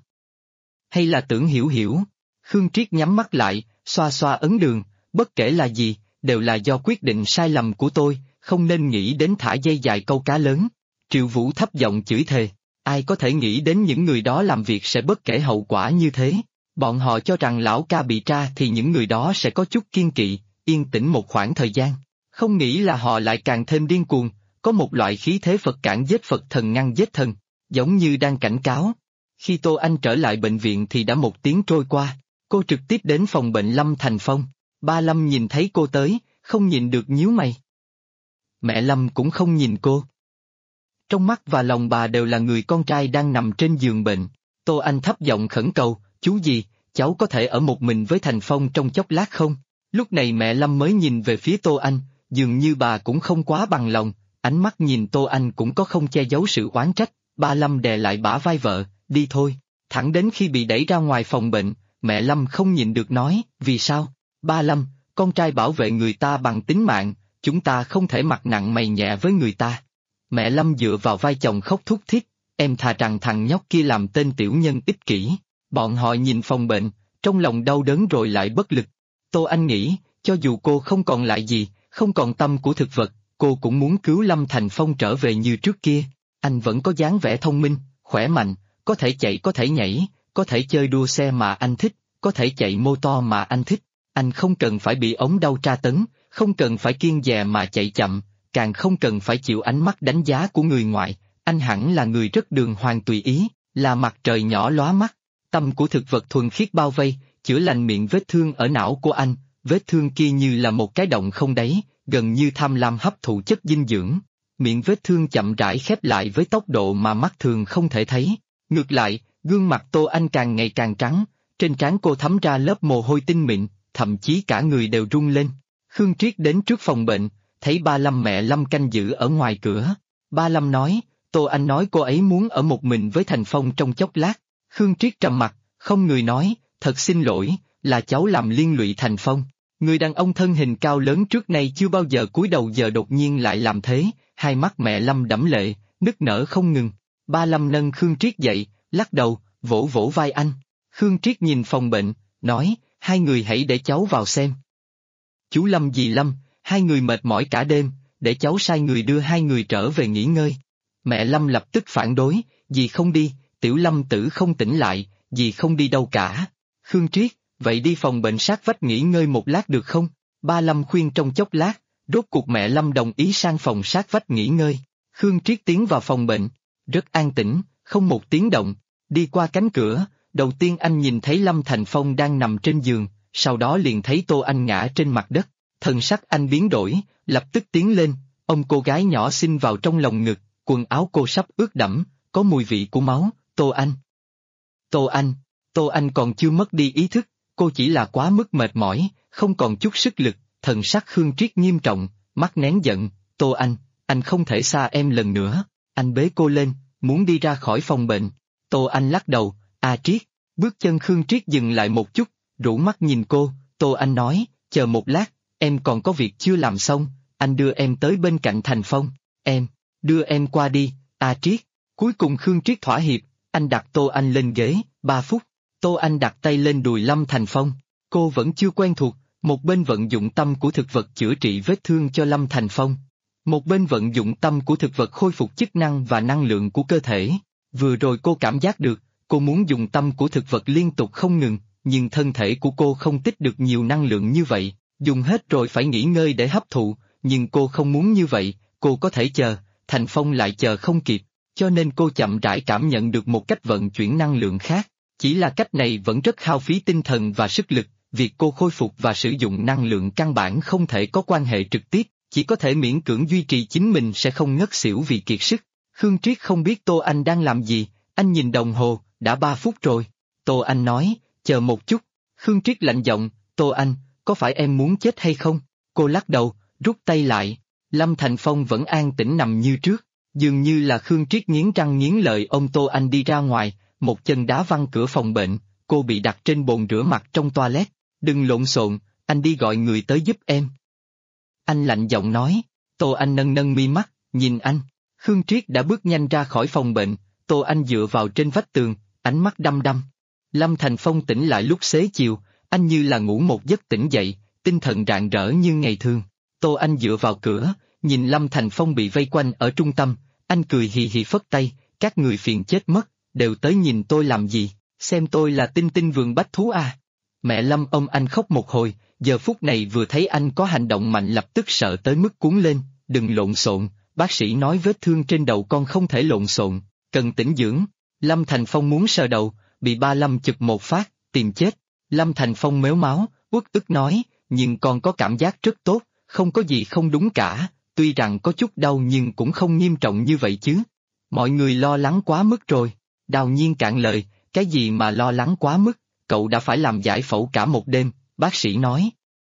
Hay là Tưởng Hiểu Hiểu? Khương Triết nhắm mắt lại, xoa xoa ấn đường, bất kể là gì, đều là do quyết định sai lầm của tôi, không nên nghĩ đến thả dây dài câu cá lớn. Triệu Vũ thấp giọng chửi thề, ai có thể nghĩ đến những người đó làm việc sẽ bất kể hậu quả như thế. Bọn họ cho rằng lão ca bị tra thì những người đó sẽ có chút kiên kỵ, yên tĩnh một khoảng thời gian. Không nghĩ là họ lại càng thêm điên cuồng, có một loại khí thế Phật cản giết Phật thần ngăn giết thần, giống như đang cảnh cáo. Khi Tô Anh trở lại bệnh viện thì đã 1 tiếng trôi qua, cô trực tiếp đến phòng bệnh Lâm Thành Phong. Ba Lâm nhìn thấy cô tới, không nhìn được nhíu mày. Mẹ Lâm cũng không nhìn cô. Trong mắt và lòng bà đều là người con trai đang nằm trên giường bệnh. Tô Anh thấp giọng khẩn cầu, chú gì, cháu có thể ở một mình với Thành Phong trong chốc lát không? Lúc này mẹ Lâm mới nhìn về phía Tô Anh, dường như bà cũng không quá bằng lòng, ánh mắt nhìn Tô Anh cũng có không che giấu sự oán trách. Ba Lâm đè lại bả vai vợ, đi thôi. Thẳng đến khi bị đẩy ra ngoài phòng bệnh, mẹ Lâm không nhịn được nói, vì sao? Ba Lâm, con trai bảo vệ người ta bằng tính mạng, chúng ta không thể mặc nặng mày nhẹ với người ta. Mẹ Lâm dựa vào vai chồng khóc thút thít, em thà rằng thằng nhóc kia làm tên tiểu nhân ích kỷ. Bọn họ nhìn phòng bệnh, trong lòng đau đớn rồi lại bất lực. Tô Anh nghĩ, cho dù cô không còn lại gì, không còn tâm của thực vật, cô cũng muốn cứu Lâm Thành Phong trở về như trước kia. Anh vẫn có dáng vẻ thông minh, khỏe mạnh, có thể chạy có thể nhảy, có thể chơi đua xe mà anh thích, có thể chạy mô tô mà anh thích. Anh không cần phải bị ống đau tra tấn, không cần phải kiêng dè mà chạy chậm, càng không cần phải chịu ánh mắt đánh giá của người ngoài. Anh hẳn là người rất đường hoàng tùy ý, là mặt trời nhỏ lóa mắt. Tâm của thực vật thuần khiết bao vây, chữa lành miệng vết thương ở não của anh, vết thương kia như là một cái động không đáy, gần như tham lam hấp thụ chất dinh dưỡng. Miệng vết thương chậm rãi khép lại với tốc độ mà mắt thường không thể thấy. Ngược lại, gương mặt Tô Anh càng ngày càng trắng, trên trán cô thấm ra lớp mồ hôi tinh mịn, thậm chí cả người đều run lên. Khương Triết đến trước phòng bệnh, thấy ba Lâm mẹ Lâm canh giữ ở ngoài cửa. Ba Lâm nói, Tô Anh nói cô ấy muốn ở một mình với Thành Phong trong chốc lát. Khương Triết trầm mặt, không người nói, thật xin lỗi, là cháu làm liên lụy Thành Phong. Người đàn ông thân hình cao lớn trước nay chưa bao giờ cúi đầu giờ đột nhiên lại làm thế, hai mắt mẹ Lâm đẫm lệ, nức nở không ngừng. Ba Lâm nâng Khương Triết dậy, lắc đầu, vỗ vỗ vai anh. Khương Triết nhìn phòng bệnh, nói, hai người hãy để cháu vào xem. Chú Lâm dì Lâm, hai người mệt mỏi cả đêm, để cháu sai người đưa hai người trở về nghỉ ngơi. Mẹ Lâm lập tức phản đối, dì không đi, Tiểu Lâm tử không tỉnh lại, dì không đi đâu cả. Khương Triết, vậy đi phòng bệnh sát vách nghỉ ngơi một lát được không? Ba Lâm khuyên trong chốc lát, rốt cuộc mẹ Lâm đồng ý sang phòng sát vách nghỉ ngơi. Khương Triết tiến vào phòng bệnh, rất an tĩnh, không một tiếng động. Đi qua cánh cửa, đầu tiên anh nhìn thấy Lâm Thành Phong đang nằm trên giường, sau đó liền thấy Tô Anh ngã trên mặt đất. Thần sắc anh biến đổi, lập tức tiến lên, ôm cô gái nhỏ xinh vào trong lòng ngực, quần áo cô sắp ướt đẫm, có mùi vị của máu. Tô Anh. Tô Anh. Tô Anh còn chưa mất đi ý thức, cô chỉ là quá mức mệt mỏi, không còn chút sức lực. Thần sắc Khương Triết nghiêm trọng, mắt nén giận, Tô anh không thể xa em lần nữa. Anh bế cô lên, muốn đi ra khỏi phòng bệnh. Tô Anh lắc đầu, Triết. Bước chân Khương Triết dừng lại một chút, rũ mắt nhìn cô. Tô Anh nói, chờ một lát, em còn có việc chưa làm xong, anh đưa em tới bên cạnh Thành Phong. Em, đưa em qua đi, Triết. Cuối cùng Khương Triết thỏa hiệp, anh đặt Tô Anh lên ghế, 3 phút. Tô Anh đặt tay lên đùi Lâm Thành Phong, cô vẫn chưa quen thuộc, một bên vận dụng tâm của thực vật chữa trị vết thương cho Lâm Thành Phong. Một bên vận dụng tâm của thực vật khôi phục chức năng và năng lượng của cơ thể. Vừa rồi cô cảm giác được, cô muốn dùng tâm của thực vật liên tục không ngừng, nhưng thân thể của cô không tích được nhiều năng lượng như vậy, dùng hết rồi phải nghỉ ngơi để hấp thụ, nhưng cô không muốn như vậy, cô có thể chờ, Thành Phong lại chờ không kịp, cho nên cô chậm rãi cảm nhận được một cách vận chuyển năng lượng khác. Chỉ là cách này vẫn rất hao phí tinh thần và sức lực, việc cô khôi phục và sử dụng năng lượng căn bản không thể có quan hệ trực tiếp, chỉ có thể miễn cưỡng duy trì chính mình sẽ không ngất xỉu vì kiệt sức. Khương Triết không biết Tô Anh đang làm gì, anh nhìn đồng hồ, đã 3 phút rồi. Tô Anh nói, chờ một chút. Khương Triết lạnh giọng, Tô Anh, có phải em muốn chết hay không? Cô lắc đầu, rút tay lại. Lâm Thành Phong vẫn an tĩnh nằm như trước, dường như là Khương Triết nghiến răng nghiến lợi ôm Tô Anh đi ra ngoài, một chân đá văng cửa phòng bệnh, cô bị đặt trên bồn rửa mặt trong toilet. Đừng lộn xộn, anh đi gọi người tới giúp em. Anh lạnh giọng nói. Tô Anh nâng nâng mi mắt, nhìn anh. Khương Triết đã bước nhanh ra khỏi phòng bệnh, Tô Anh dựa vào trên vách tường, ánh mắt đăm đăm. Lâm Thành Phong tỉnh lại lúc xế chiều, anh như là ngủ một giấc tỉnh dậy, tinh thần rạng rỡ như ngày thường. Tô Anh dựa vào cửa, nhìn Lâm Thành Phong bị vây quanh ở trung tâm, anh cười hì hì phất tay, các người phiền chết mất, đều tới nhìn tôi làm gì, xem tôi là tinh tinh vườn bách thú à. Mẹ Lâm ôm anh khóc một hồi, giờ phút này vừa thấy anh có hành động mạnh lập tức sợ tới mức cuốn lên, đừng lộn xộn, bác sĩ nói vết thương trên đầu con không thể lộn xộn, cần tĩnh dưỡng. Lâm Thành Phong muốn sờ đầu, bị ba Lâm chụp một phát, tìm chết. Lâm Thành Phong mếu máo, uất ức nói, nhưng con có cảm giác rất tốt, không có gì không đúng cả, tuy rằng có chút đau nhưng cũng không nghiêm trọng như vậy chứ. Mọi người lo lắng quá mức rồi. Đào Nhiên cạn lời, cái gì mà lo lắng quá mức, cậu đã phải làm giải phẫu cả một đêm, bác sĩ nói.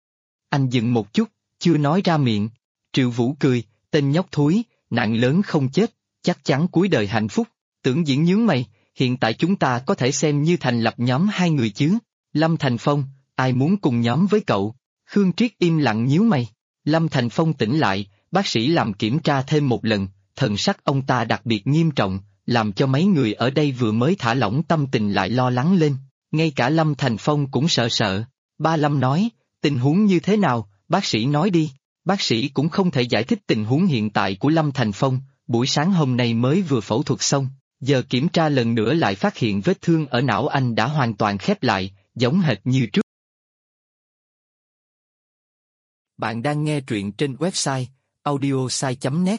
Anh dừng một chút, chưa nói ra miệng. Triệu Vũ cười, tên nhóc thúi, nạn lớn không chết, chắc chắn cuối đời hạnh phúc. Tưởng Diễn nhướng mày, hiện tại chúng ta có thể xem như thành lập nhóm hai người chứ. Lâm Thành Phong, ai muốn cùng nhóm với cậu? Khương Triết im lặng nhíu mày. Lâm Thành Phong tỉnh lại, bác sĩ làm kiểm tra thêm một lần, thần sắc ông ta đặc biệt nghiêm trọng, làm cho mấy người ở đây vừa mới thả lỏng tâm tình lại lo lắng lên. Ngay cả Lâm Thành Phong cũng sợ sợ. Ba Lâm nói, tình huống như thế nào, bác sĩ nói đi. Bác sĩ cũng không thể giải thích tình huống hiện tại của Lâm Thành Phong, buổi sáng hôm nay mới vừa phẫu thuật xong, giờ kiểm tra lần nữa lại phát hiện vết thương ở não anh đã hoàn toàn khép lại, giống hệt như trước. Bạn đang nghe truyện trên website audiosai.net.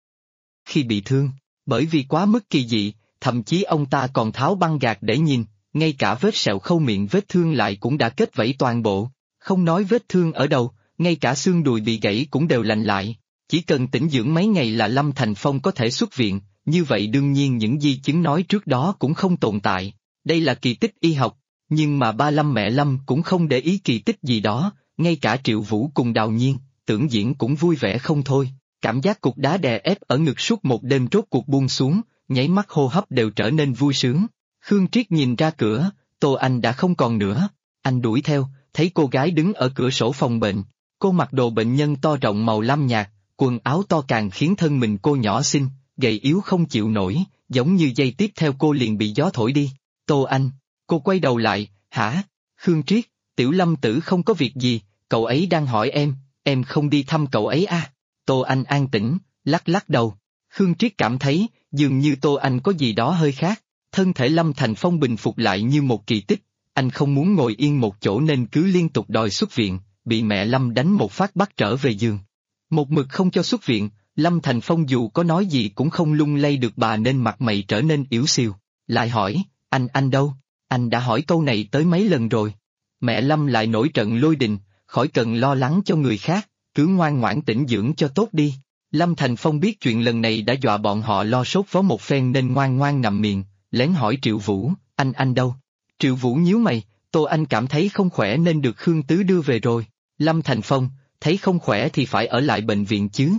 Khi bị thương, bởi vì quá mức kỳ dị, thậm chí ông ta còn tháo băng gạc để nhìn, ngay cả vết sẹo khâu miệng vết thương lại cũng đã kết vảy toàn bộ, không nói vết thương ở đầu, ngay cả xương đùi bị gãy cũng đều lành lại, chỉ cần tĩnh dưỡng mấy ngày là Lâm Thành Phong có thể xuất viện, như vậy đương nhiên những di chứng nói trước đó cũng không tồn tại, đây là kỳ tích y học, nhưng mà ba Lâm mẹ Lâm cũng không để ý kỳ tích gì đó, ngay cả Triệu Vũ cùng Đào Nhiên, Tưởng Diễn cũng vui vẻ không thôi, cảm giác cục đá đè ép ở ngực suốt một đêm rốt cuộc buông xuống, nháy mắt hô hấp đều trở nên vui sướng. Khương Triết nhìn ra cửa, Tô Anh đã không còn nữa, anh đuổi theo, thấy cô gái đứng ở cửa sổ phòng bệnh, cô mặc đồ bệnh nhân to rộng màu lam nhạt, quần áo to càng khiến thân mình cô nhỏ xinh, gầy yếu không chịu nổi, giống như giây tiếp theo cô liền bị gió thổi đi. Tô Anh, cô quay đầu lại, hả? Khương Triết, Tiểu Lâm tử không có việc gì, cậu ấy đang hỏi em không đi thăm cậu ấy à? Tô Anh an tĩnh, lắc lắc đầu. Khương Triết cảm thấy, dường như Tô Anh có gì đó hơi khác, thân thể Lâm Thành Phong bình phục lại như một kỳ tích, anh không muốn ngồi yên một chỗ nên cứ liên tục đòi xuất viện, bị mẹ Lâm đánh một phát bắt trở về giường. Một mực không cho xuất viện, Lâm Thành Phong dù có nói gì cũng không lung lay được bà nên mặt mày trở nên yếu xìu, lại hỏi, anh đâu? Anh đã hỏi câu này tới mấy lần rồi. Mẹ Lâm lại nổi trận lôi đình, khỏi cần lo lắng cho người khác, cứ ngoan ngoãn tĩnh dưỡng cho tốt đi. Lâm Thành Phong biết chuyện lần này đã dọa bọn họ lo sốt vó một phen nên ngoan ngoan ngậm miệng, lén hỏi Triệu Vũ, anh đâu? Triệu Vũ nhíu mày, Tô Anh cảm thấy không khỏe nên được Khương Tứ đưa về rồi. Lâm Thành Phong, thấy không khỏe thì phải ở lại bệnh viện chứ.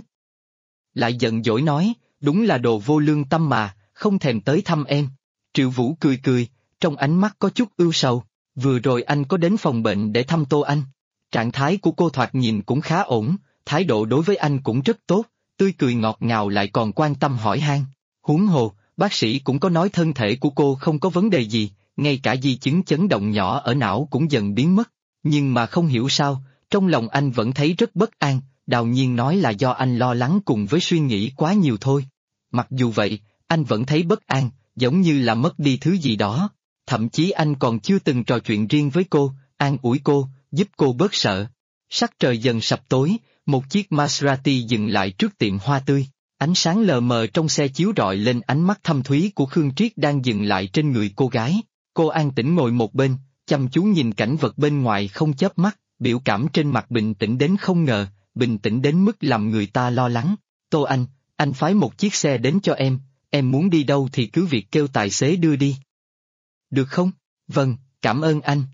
Lại giận dỗi nói, đúng là đồ vô lương tâm mà, không thèm tới thăm em. Triệu Vũ cười cười, trong ánh mắt có chút ưu sầu, vừa rồi anh có đến phòng bệnh để thăm Tô Anh. Trạng thái của cô thoạt nhìn cũng khá ổn, thái độ đối với anh cũng rất tốt, tươi cười ngọt ngào lại còn quan tâm hỏi han. Huống hồ, bác sĩ cũng có nói thân thể của cô không có vấn đề gì, ngay cả di chứng chấn động nhỏ ở não cũng dần biến mất. Nhưng mà không hiểu sao, trong lòng anh vẫn thấy rất bất an, Đào Nhiên nói là do anh lo lắng cùng với suy nghĩ quá nhiều thôi. Mặc dù vậy, anh vẫn thấy bất an, giống như là mất đi thứ gì đó. Thậm chí anh còn chưa từng trò chuyện riêng với cô, an ủi cô, giúp cô bớt sợ. Sắc trời dần sập tối, một chiếc Maserati dừng lại trước tiệm hoa tươi. Ánh sáng lờ mờ trong xe chiếu rọi lên ánh mắt thâm thúy của Khương Triết đang dừng lại trên người cô gái. Cô an tĩnh ngồi một bên, chăm chú nhìn cảnh vật bên ngoài không chớp mắt, biểu cảm trên mặt bình tĩnh đến không ngờ, bình tĩnh đến mức làm người ta lo lắng. Tô anh phái một chiếc xe đến cho em muốn đi đâu thì cứ việc kêu tài xế đưa đi. Được không? Vâng, cảm ơn anh.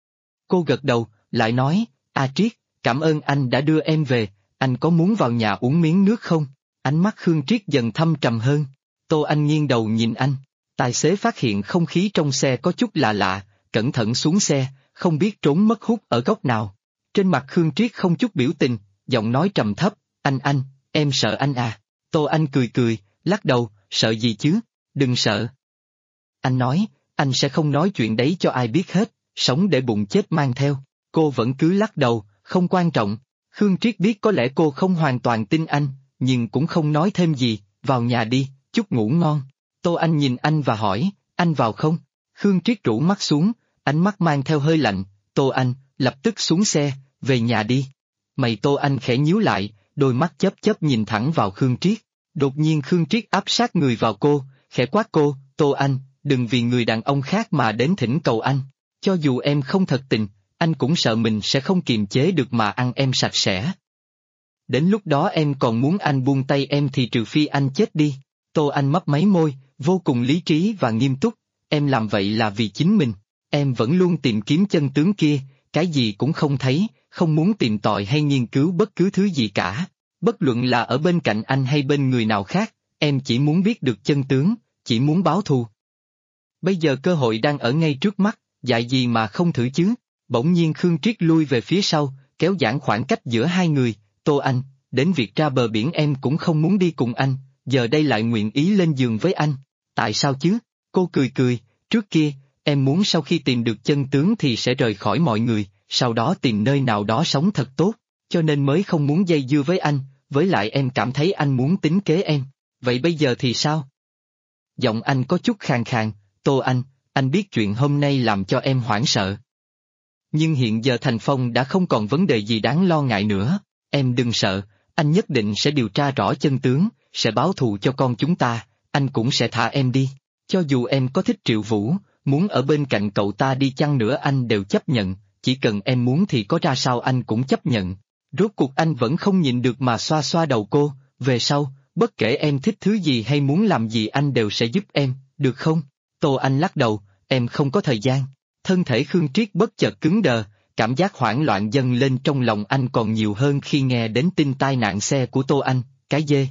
Cô gật đầu, lại nói, Triết, cảm ơn anh đã đưa em về, anh có muốn vào nhà uống miếng nước không? Ánh mắt Khương Triết dần thâm trầm hơn. Tô Anh nghiêng đầu nhìn anh. Tài xế phát hiện không khí trong xe có chút lạ lạ, cẩn thận xuống xe, không biết trốn mất hút ở góc nào. Trên mặt Khương Triết không chút biểu tình, giọng nói trầm thấp, anh, em sợ anh à. Tô Anh cười cười, lắc đầu, sợ gì chứ, đừng sợ. Anh nói, anh sẽ không nói chuyện đấy cho ai biết hết, sống để bụng chết mang theo. Cô vẫn cứ lắc đầu, không quan trọng. Khương Triết biết có lẽ cô không hoàn toàn tin anh, nhưng cũng không nói thêm gì, vào nhà đi, chúc ngủ ngon. Tô Anh nhìn anh và hỏi, anh vào không? Khương Triết rũ mắt xuống, ánh mắt mang theo hơi lạnh, Tô Anh, lập tức xuống xe, về nhà đi. Mày Tô Anh khẽ nhíu lại, đôi mắt chớp chớp nhìn thẳng vào Khương Triết. Đột nhiên Khương Triết áp sát người vào cô, khẽ quát cô, Tô Anh, đừng vì người đàn ông khác mà đến thỉnh cầu anh. Cho dù em không thật tình, anh cũng sợ mình sẽ không kiềm chế được mà ăn em sạch sẽ. Đến lúc đó em còn muốn anh buông tay em thì trừ phi anh chết đi. Tô Anh mấp máy môi, vô cùng lý trí và nghiêm túc, em làm vậy là vì chính mình, em vẫn luôn tìm kiếm chân tướng kia, cái gì cũng không thấy, không muốn tìm tòi hay nghiên cứu bất cứ thứ gì cả. Bất luận là ở bên cạnh anh hay bên người nào khác, em chỉ muốn biết được chân tướng, chỉ muốn báo thù. Bây giờ cơ hội đang ở ngay trước mắt, dại gì mà không thử chứ? Bỗng nhiên Khương Triết lui về phía sau, kéo giãn khoảng cách giữa hai người, Tô Anh, đến việc ra bờ biển em cũng không muốn đi cùng anh, giờ đây lại nguyện ý lên giường với anh. Tại sao chứ? Cô cười cười, trước kia, em muốn sau khi tìm được chân tướng thì sẽ rời khỏi mọi người, sau đó tìm nơi nào đó sống thật tốt, cho nên mới không muốn dây dưa với anh, với lại em cảm thấy anh muốn tính kế em. Vậy bây giờ thì sao? Giọng anh có chút khàn khàn, Tô anh biết chuyện hôm nay làm cho em hoảng sợ. Nhưng hiện giờ Thành Phong đã không còn vấn đề gì đáng lo ngại nữa, em đừng sợ, anh nhất định sẽ điều tra rõ chân tướng, sẽ báo thù cho con chúng ta, anh cũng sẽ thả em đi. Cho dù em có thích Triệu Vũ, muốn ở bên cạnh cậu ta đi chăng nữa anh đều chấp nhận, chỉ cần em muốn thì có ra sao anh cũng chấp nhận. Rốt cuộc anh vẫn không nhịn được mà xoa xoa đầu cô, về sau, bất kể em thích thứ gì hay muốn làm gì anh đều sẽ giúp em, được không? Tô Anh lắc đầu, em không có thời gian. Thân thể Khương Triết bất chợt cứng đờ, cảm giác hoảng loạn dâng lên trong lòng anh còn nhiều hơn khi nghe đến tin tai nạn xe của Tô Anh, cái dê.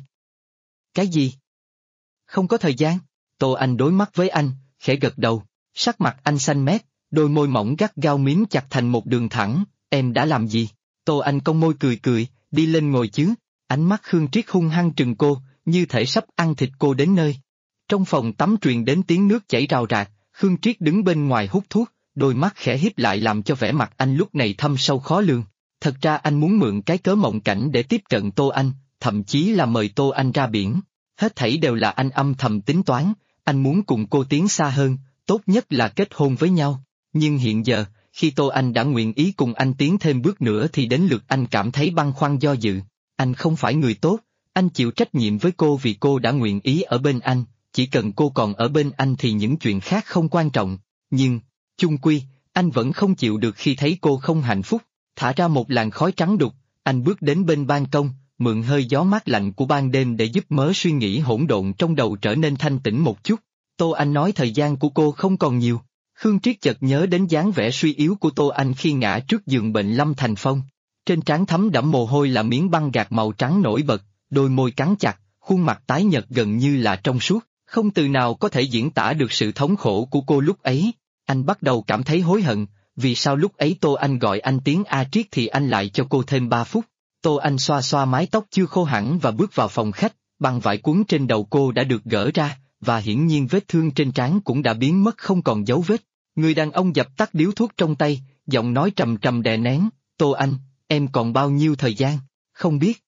Cái gì? Không có thời gian? Tô Anh đối mắt với anh, khẽ gật đầu, sắc mặt anh xanh mét, đôi môi mỏng gắt gao mím chặt thành một đường thẳng, em đã làm gì? Tô Anh cong môi cười cười, đi lên ngồi chứ, ánh mắt Khương Triết hung hăng trừng cô, như thể sắp ăn thịt cô đến nơi. Trong phòng tắm truyền đến tiếng nước chảy rào rạc, Khương Triết đứng bên ngoài hút thuốc, đôi mắt khẽ híp lại làm cho vẻ mặt anh lúc này thâm sâu khó lường. Thật ra anh muốn mượn cái cớ mộng cảnh để tiếp cận Tô Anh, thậm chí là mời Tô Anh ra biển. Hết thảy đều là anh âm thầm tính toán, anh muốn cùng cô tiến xa hơn, tốt nhất là kết hôn với nhau. Nhưng hiện giờ, khi Tô Anh đã nguyện ý cùng anh tiến thêm bước nữa thì đến lượt anh cảm thấy băn khoăn do dự. Anh không phải người tốt, anh chịu trách nhiệm với cô vì cô đã nguyện ý ở bên anh, chỉ cần cô còn ở bên anh thì những chuyện khác không quan trọng. Nhưng, chung quy, anh vẫn không chịu được khi thấy cô không hạnh phúc. Thả ra một làn khói trắng đục, anh bước đến bên ban công, mượn hơi gió mát lạnh của ban đêm để giúp mớ suy nghĩ hỗn độn trong đầu trở nên thanh tĩnh một chút. Tô Anh nói thời gian của cô không còn nhiều. Khương Triết chợt nhớ đến dáng vẻ suy yếu của Tô Anh khi ngã trước giường bệnh Lâm Thành Phong. Trên trán thấm đẫm mồ hôi là miếng băng gạc màu trắng nổi bật, đôi môi cắn chặt, khuôn mặt tái nhợt gần như là trong suốt, không từ nào có thể diễn tả được sự thống khổ của cô lúc ấy. Anh bắt đầu cảm thấy hối hận, vì sao lúc ấy Tô Anh gọi anh tiếng A Triết thì anh lại cho cô thêm 3 phút. Tô Anh xoa xoa mái tóc chưa khô hẳn và bước vào phòng khách, băng vải cuốn trên đầu cô đã được gỡ ra, và hiển nhiên vết thương trên trán cũng đã biến mất không còn dấu vết. Người đàn ông dập tắt điếu thuốc trong tay, giọng nói trầm trầm đè nén, Tô Anh, em còn bao nhiêu thời gian? Không biết.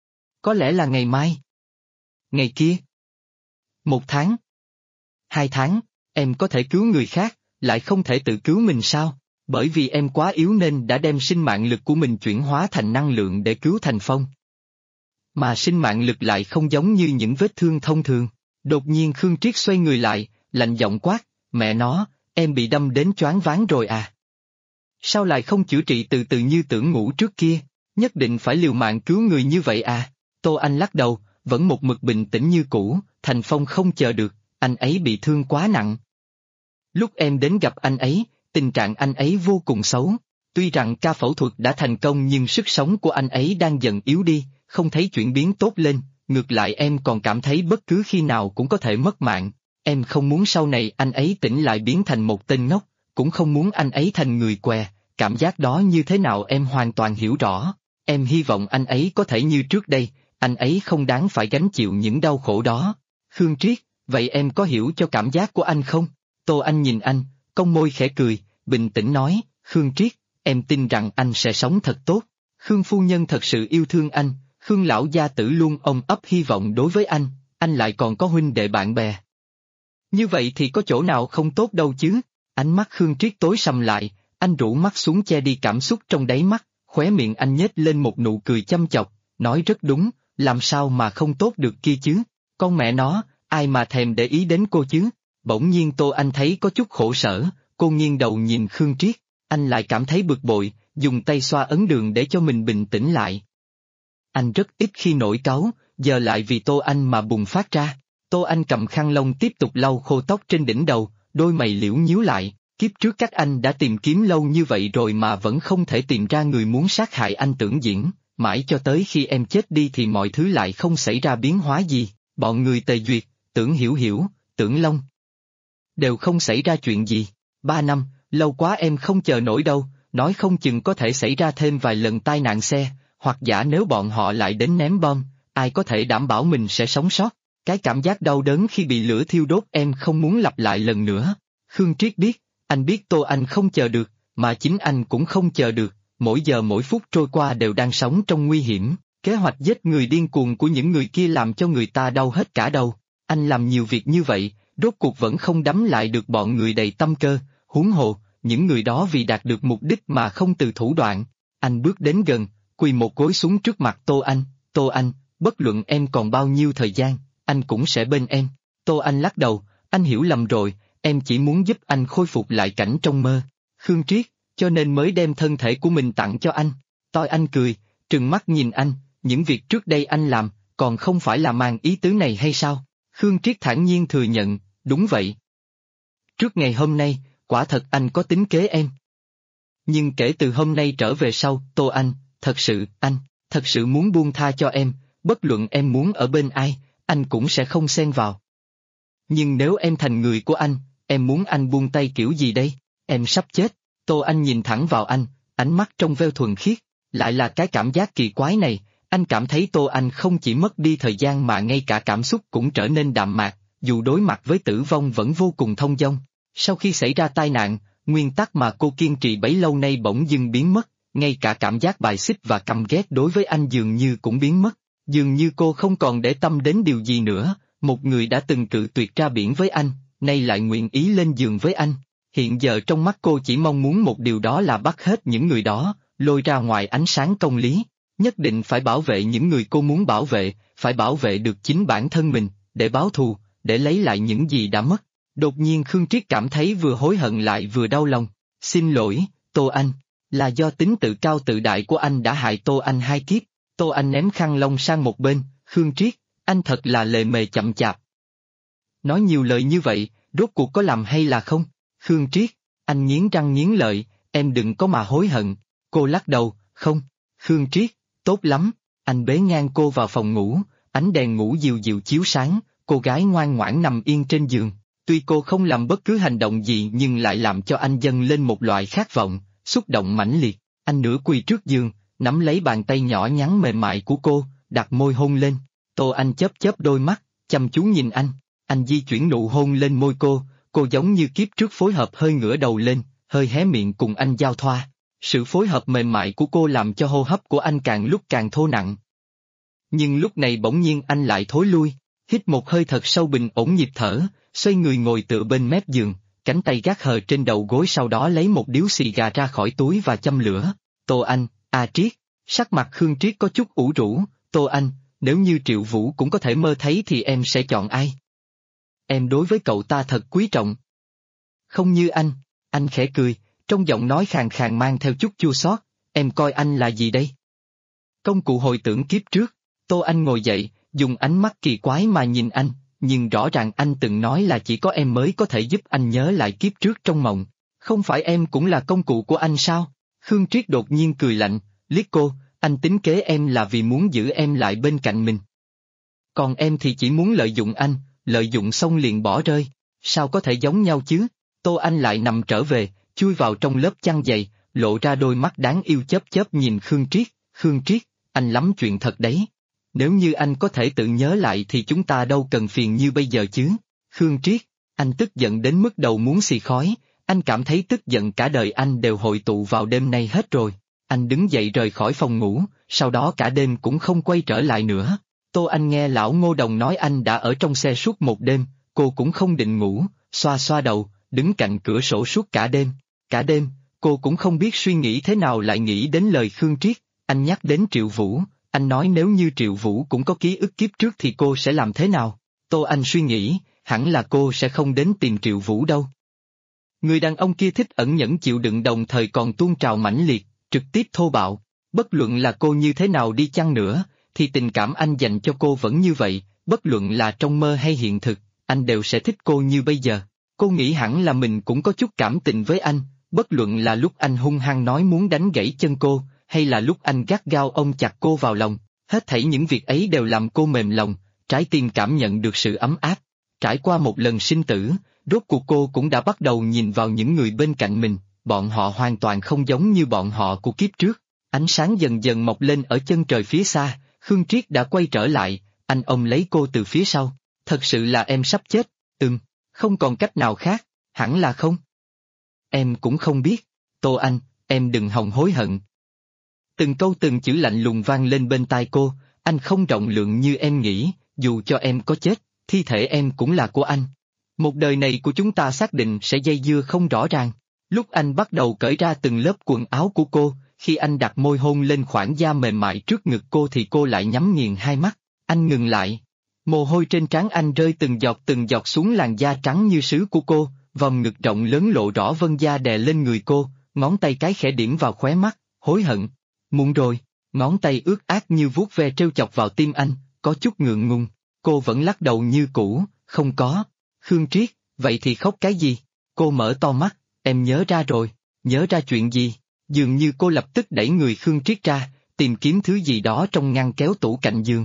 Có lẽ là ngày mai. Ngày kia. 1 tháng. 2 tháng, em có thể cứu người khác, lại không thể tự cứu mình sao? Bởi vì em quá yếu nên đã đem sinh mạng lực của mình chuyển hóa thành năng lượng để cứu Thành Phong. Mà sinh mạng lực lại không giống như những vết thương thông thường. Đột nhiên Khương Triết xoay người lại, lạnh giọng quát, mẹ nó, em bị đâm đến choáng váng rồi à? Sao lại không chữa trị từ từ như tưởng ngủ trước kia, nhất định phải liều mạng cứu người như vậy à? Tô Anh lắc đầu, vẫn một mực bình tĩnh như cũ, Thành Phong không chờ được, anh ấy bị thương quá nặng. Lúc em đến gặp anh ấy, tình trạng anh ấy vô cùng xấu. Tuy rằng ca phẫu thuật đã thành công nhưng sức sống của anh ấy đang dần yếu đi, không thấy chuyển biến tốt lên, ngược lại em còn cảm thấy bất cứ khi nào cũng có thể mất mạng. Em không muốn sau này anh ấy tỉnh lại biến thành một tên ngốc, cũng không muốn anh ấy thành người què, cảm giác đó như thế nào em hoàn toàn hiểu rõ. Em hy vọng anh ấy có thể như trước đây, anh ấy không đáng phải gánh chịu những đau khổ đó. Khương Triết, vậy em có hiểu cho cảm giác của anh không? Tô Anh nhìn anh, cong môi khẽ cười, bình tĩnh nói, Khương Triết, em tin rằng anh sẽ sống thật tốt. Khương phu nhân thật sự yêu thương anh, Khương lão gia tử luôn ôm ấp hy vọng đối với anh lại còn có huynh đệ bạn bè. Như vậy thì có chỗ nào không tốt đâu chứ? Ánh mắt Khương Triết tối sầm lại, anh rũ mắt xuống che đi cảm xúc trong đáy mắt, khóe miệng anh nhếch lên một nụ cười châm chọc, nói rất đúng, làm sao mà không tốt được kia chứ? Con mẹ nó, ai mà thèm để ý đến cô chứ? Bỗng nhiên Tô Anh thấy có chút khổ sở, cô nghiêng đầu nhìn Khương Triết, anh lại cảm thấy bực bội, dùng tay xoa ấn đường để cho mình bình tĩnh lại. Anh rất ít khi nổi cáu, giờ lại vì Tô Anh mà bùng phát ra. Tô Anh cầm khăn lông tiếp tục lau khô tóc trên đỉnh đầu, đôi mày liễu nhíu lại, kiếp trước các anh đã tìm kiếm lâu như vậy rồi mà vẫn không thể tìm ra người muốn sát hại anh Tưởng Diễn, mãi cho tới khi em chết đi thì mọi thứ lại không xảy ra biến hóa gì, bọn người Tề Duyệt, Tưởng Hiểu Hiểu, Tưởng Long đều không xảy ra chuyện gì. 3 năm, lâu quá em không chờ nổi đâu, nói không chừng có thể xảy ra thêm vài lần tai nạn xe, hoặc giả nếu bọn họ lại đến ném bom, ai có thể đảm bảo mình sẽ sống sót. Cái cảm giác đau đớn khi bị lửa thiêu đốt em không muốn lặp lại lần nữa. Khương Triết biết, anh biết Tô Anh không chờ được, mà chính anh cũng không chờ được, mỗi giờ mỗi phút trôi qua đều đang sống trong nguy hiểm. Kế hoạch giết người điên cuồng của những người kia làm cho người ta đau hết cả đầu. Anh làm nhiều việc như vậy, rốt cuộc vẫn không đắm lại được bọn người đầy tâm cơ, huống hồ, những người đó vì đạt được mục đích mà không từ thủ đoạn. Anh bước đến gần, quỳ một gối xuống trước mặt Tô Anh, bất luận em còn bao nhiêu thời gian, anh cũng sẽ bên em. Tô Anh lắc đầu, anh hiểu lầm rồi, em chỉ muốn giúp anh khôi phục lại cảnh trong mơ. Khương Triết, cho nên mới đem thân thể của mình tặng cho anh. Tôi anh cười, trừng mắt nhìn anh, những việc trước đây anh làm, còn không phải là mang ý tứ này hay sao? Khương Triết thản nhiên thừa nhận, đúng vậy. Trước ngày hôm nay, quả thật anh có tính kế em. Nhưng kể từ hôm nay trở về sau, Tô Anh, anh, thật sự muốn buông tha cho em, bất luận em muốn ở bên ai, anh cũng sẽ không xen vào. Nhưng nếu em thành người của anh, em muốn anh buông tay kiểu gì đây? Em sắp chết. Tô Anh nhìn thẳng vào anh, ánh mắt trong veo thuần khiết, lại là cái cảm giác kỳ quái này, anh cảm thấy Tô Anh không chỉ mất đi thời gian mà ngay cả cảm xúc cũng trở nên đạm mạc, dù đối mặt với tử vong vẫn vô cùng thông dong. Sau khi xảy ra tai nạn, nguyên tắc mà cô kiên trì bấy lâu nay bỗng dưng biến mất, ngay cả cảm giác bài xích và căm ghét đối với anh dường như cũng biến mất, dường như cô không còn để tâm đến điều gì nữa, một người đã từng cự tuyệt ra biển với anh, nay lại nguyện ý lên giường với anh. Hiện giờ trong mắt cô chỉ mong muốn một điều đó là bắt hết những người đó, lôi ra ngoài ánh sáng công lý, nhất định phải bảo vệ những người cô muốn bảo vệ, phải bảo vệ được chính bản thân mình, để báo thù, để lấy lại những gì đã mất. Đột nhiên Khương Triết cảm thấy vừa hối hận lại vừa đau lòng. Xin lỗi, Tô Anh, là do tính tự cao tự đại của anh đã hại Tô Anh 2 kiếp. Tô Anh ném khăn lông sang một bên, Khương Triết, anh thật là lề mề chậm chạp. Nói nhiều lời như vậy, rốt cuộc có làm hay là không? Khương Triết, anh nghiến răng nghiến lợi, em đừng có mà hối hận. Cô lắc đầu, không. Khương Triết, tốt lắm, anh bế ngang cô vào phòng ngủ, ánh đèn ngủ dịu dịu chiếu sáng, cô gái ngoan ngoãn nằm yên trên giường. Tuy cô không làm bất cứ hành động gì nhưng lại làm cho anh dâng lên một loại khát vọng, xúc động mãnh liệt. Anh nửa quỳ trước giường, nắm lấy bàn tay nhỏ nhắn mềm mại của cô, đặt môi hôn lên. Tô Anh chớp chớp đôi mắt, chăm chú nhìn anh di chuyển nụ hôn lên môi cô giống như kiếp trước phối hợp hơi ngửa đầu lên, hơi hé miệng cùng anh giao thoa. Sự phối hợp mềm mại của cô làm cho hô hấp của anh càng lúc càng thô nặng. Nhưng lúc này bỗng nhiên anh lại thối lui, hít một hơi thật sâu bình ổn nhịp thở, xoay người ngồi tựa bên mép giường, cánh tay gác hờ trên đầu gối, sau đó lấy một điếu xì gà ra khỏi túi và châm lửa. Tô Anh, Triết, sắc mặt Khương Triết có chút ủ rũ, Tô Anh, nếu như Triệu Vũ cũng có thể mơ thấy thì em sẽ chọn ai? Em đối với cậu ta thật quý trọng. Không như anh khẽ cười, trong giọng nói khàn khàn mang theo chút chua xót, em coi anh là gì đây? Công cụ hồi tưởng kiếp trước. Tô Anh ngồi dậy, dùng ánh mắt kỳ quái mà nhìn anh, nhưng rõ ràng anh từng nói là chỉ có em mới có thể giúp anh nhớ lại kiếp trước trong mộng. Không phải em cũng là công cụ của anh sao? Khương Triết đột nhiên cười lạnh, liếc cô, anh tính kế em là vì muốn giữ em lại bên cạnh mình. Còn em thì chỉ muốn lợi dụng anh, lợi dụng xong liền bỏ rơi, sao có thể giống nhau chứ? Tô Anh lại nằm trở về, chui vào trong lớp chăn dày, lộ ra đôi mắt đáng yêu chớp chớp nhìn Khương Triết, anh lắm chuyện thật đấy. Nếu như anh có thể tự nhớ lại thì chúng ta đâu cần phiền như bây giờ chứ. Khương Triết, anh tức giận đến mức đầu muốn xì khói, anh cảm thấy tức giận cả đời anh đều hội tụ vào đêm nay hết rồi. Anh đứng dậy rời khỏi phòng ngủ, sau đó cả đêm cũng không quay trở lại nữa. Tô Anh nghe lão Ngô Đồng nói anh đã ở trong xe suốt một đêm, cô cũng không định ngủ, xoa xoa đầu, đứng cạnh cửa sổ suốt cả đêm. Cả đêm, cô cũng không biết suy nghĩ thế nào lại nghĩ đến lời Khương Triết, anh nhắc đến Triệu Vũ, anh nói nếu như Triệu Vũ cũng có ký ức kiếp trước thì cô sẽ làm thế nào? Tô Anh suy nghĩ, hẳn là cô sẽ không đến tìm Triệu Vũ đâu. Người đàn ông kia thích ẩn nhẫn chịu đựng đồng thời còn tuôn trào mãnh liệt, trực tiếp thô bạo, bất luận là cô như thế nào đi chăng nữa, thì tình cảm anh dành cho cô vẫn như vậy, bất luận là trong mơ hay hiện thực, anh đều sẽ thích cô như bây giờ. Cô nghĩ hẳn là mình cũng có chút cảm tình với anh, bất luận là lúc anh hung hăng nói muốn đánh gãy chân cô, hay là lúc anh gắt gao ôm chặt cô vào lòng, hết thảy những việc ấy đều làm cô mềm lòng, trái tim cảm nhận được sự ấm áp. Trải qua một lần sinh tử, rốt cuộc cô cũng đã bắt đầu nhìn vào những người bên cạnh mình, bọn họ hoàn toàn không giống như bọn họ của kiếp trước. Ánh sáng dần dần mọc lên ở chân trời phía xa, Khương Triết đã quay trở lại, anh ôm lấy cô từ phía sau. Thật sự là em sắp chết, không còn cách nào khác, hẳn là không. Em cũng không biết, Tô Anh, em đừng hòng hối hận. Từng câu từng chữ lạnh lùng vang lên bên tai cô, anh không rộng lượng như em nghĩ, dù cho em có chết, thi thể em cũng là của anh. Một đời này của chúng ta xác định sẽ dây dưa không rõ ràng. Lúc anh bắt đầu cởi ra từng lớp quần áo của cô, khi anh đặt môi hôn lên khoảng da mềm mại trước ngực cô thì cô lại nhắm nghiền hai mắt, anh ngừng lại. Mồ hôi trên trán anh rơi từng giọt xuống làn da trắng như sứ của cô, Vòng ngực rộng lớn lộ rõ vân da đè lên người cô, ngón tay cái khẽ điểm vào khóe mắt, hối hận. Muộn rồi, ngón tay ướt át như vuốt ve trêu chọc vào tim anh, có chút ngượng ngùng. Cô vẫn lắc đầu như cũ, không có. Khương Triết, vậy thì khóc cái gì? Cô mở to mắt, em nhớ ra rồi. Nhớ ra chuyện gì? Dường như cô lập tức đẩy người Khương Triết ra, tìm kiếm thứ gì đó trong ngăn kéo tủ cạnh giường.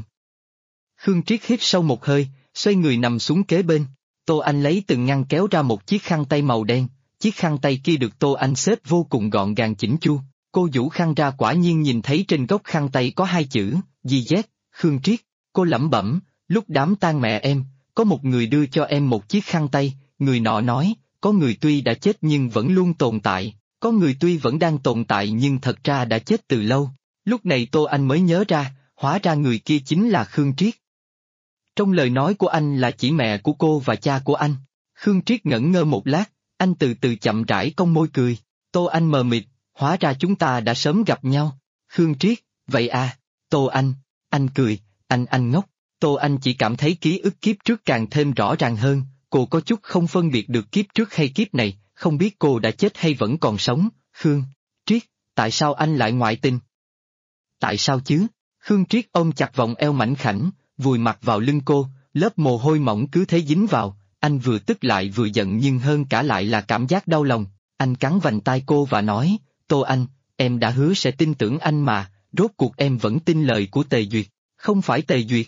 Khương Triết hít sâu một hơi, xoay người nằm xuống kế bên. Tô Anh lấy từng ngăn kéo ra một chiếc khăn tay màu đen, chiếc khăn tay kia được Tô Anh xếp vô cùng gọn gàng chỉnh chu. Cô giũ khăn ra quả nhiên nhìn thấy trên góc khăn tay có hai chữ, GZ, Khương Triết. Cô lẩm bẩm, lúc đám tang mẹ em, có một người đưa cho em một chiếc khăn tay, người nọ nói, có người tuy đã chết nhưng vẫn luôn tồn tại, có người tuy vẫn đang tồn tại nhưng thật ra đã chết từ lâu. Lúc này Tô Anh mới nhớ ra, hóa ra người kia chính là Khương Triết. Trong lời nói của anh là chỉ mẹ của cô và cha của anh. Khương Triết ngẩn ngơ một lát, anh từ từ chậm rãi cong môi cười. Tô Anh mờ mịt, hóa ra chúng ta đã sớm gặp nhau. Khương Triết, vậy à, Tô anh cười, anh ngốc. Tô Anh chỉ cảm thấy ký ức kiếp trước càng thêm rõ ràng hơn, cô có chút không phân biệt được kiếp trước hay kiếp này, không biết cô đã chết hay vẫn còn sống. Khương Triết, tại sao anh lại ngoại tình? Tại sao chứ? Khương Triết ôm chặt vòng eo mảnh khảnh, vùi mặt vào lưng cô, lớp mồ hôi mỏng cứ thế dính vào, anh vừa tức lại vừa giận nhưng hơn cả lại là cảm giác đau lòng. Anh cắn vành tai cô và nói, Tô Anh, em đã hứa sẽ tin tưởng anh mà, rốt cuộc em vẫn tin lời của Tề Duyệt, không phải Tề Duyệt.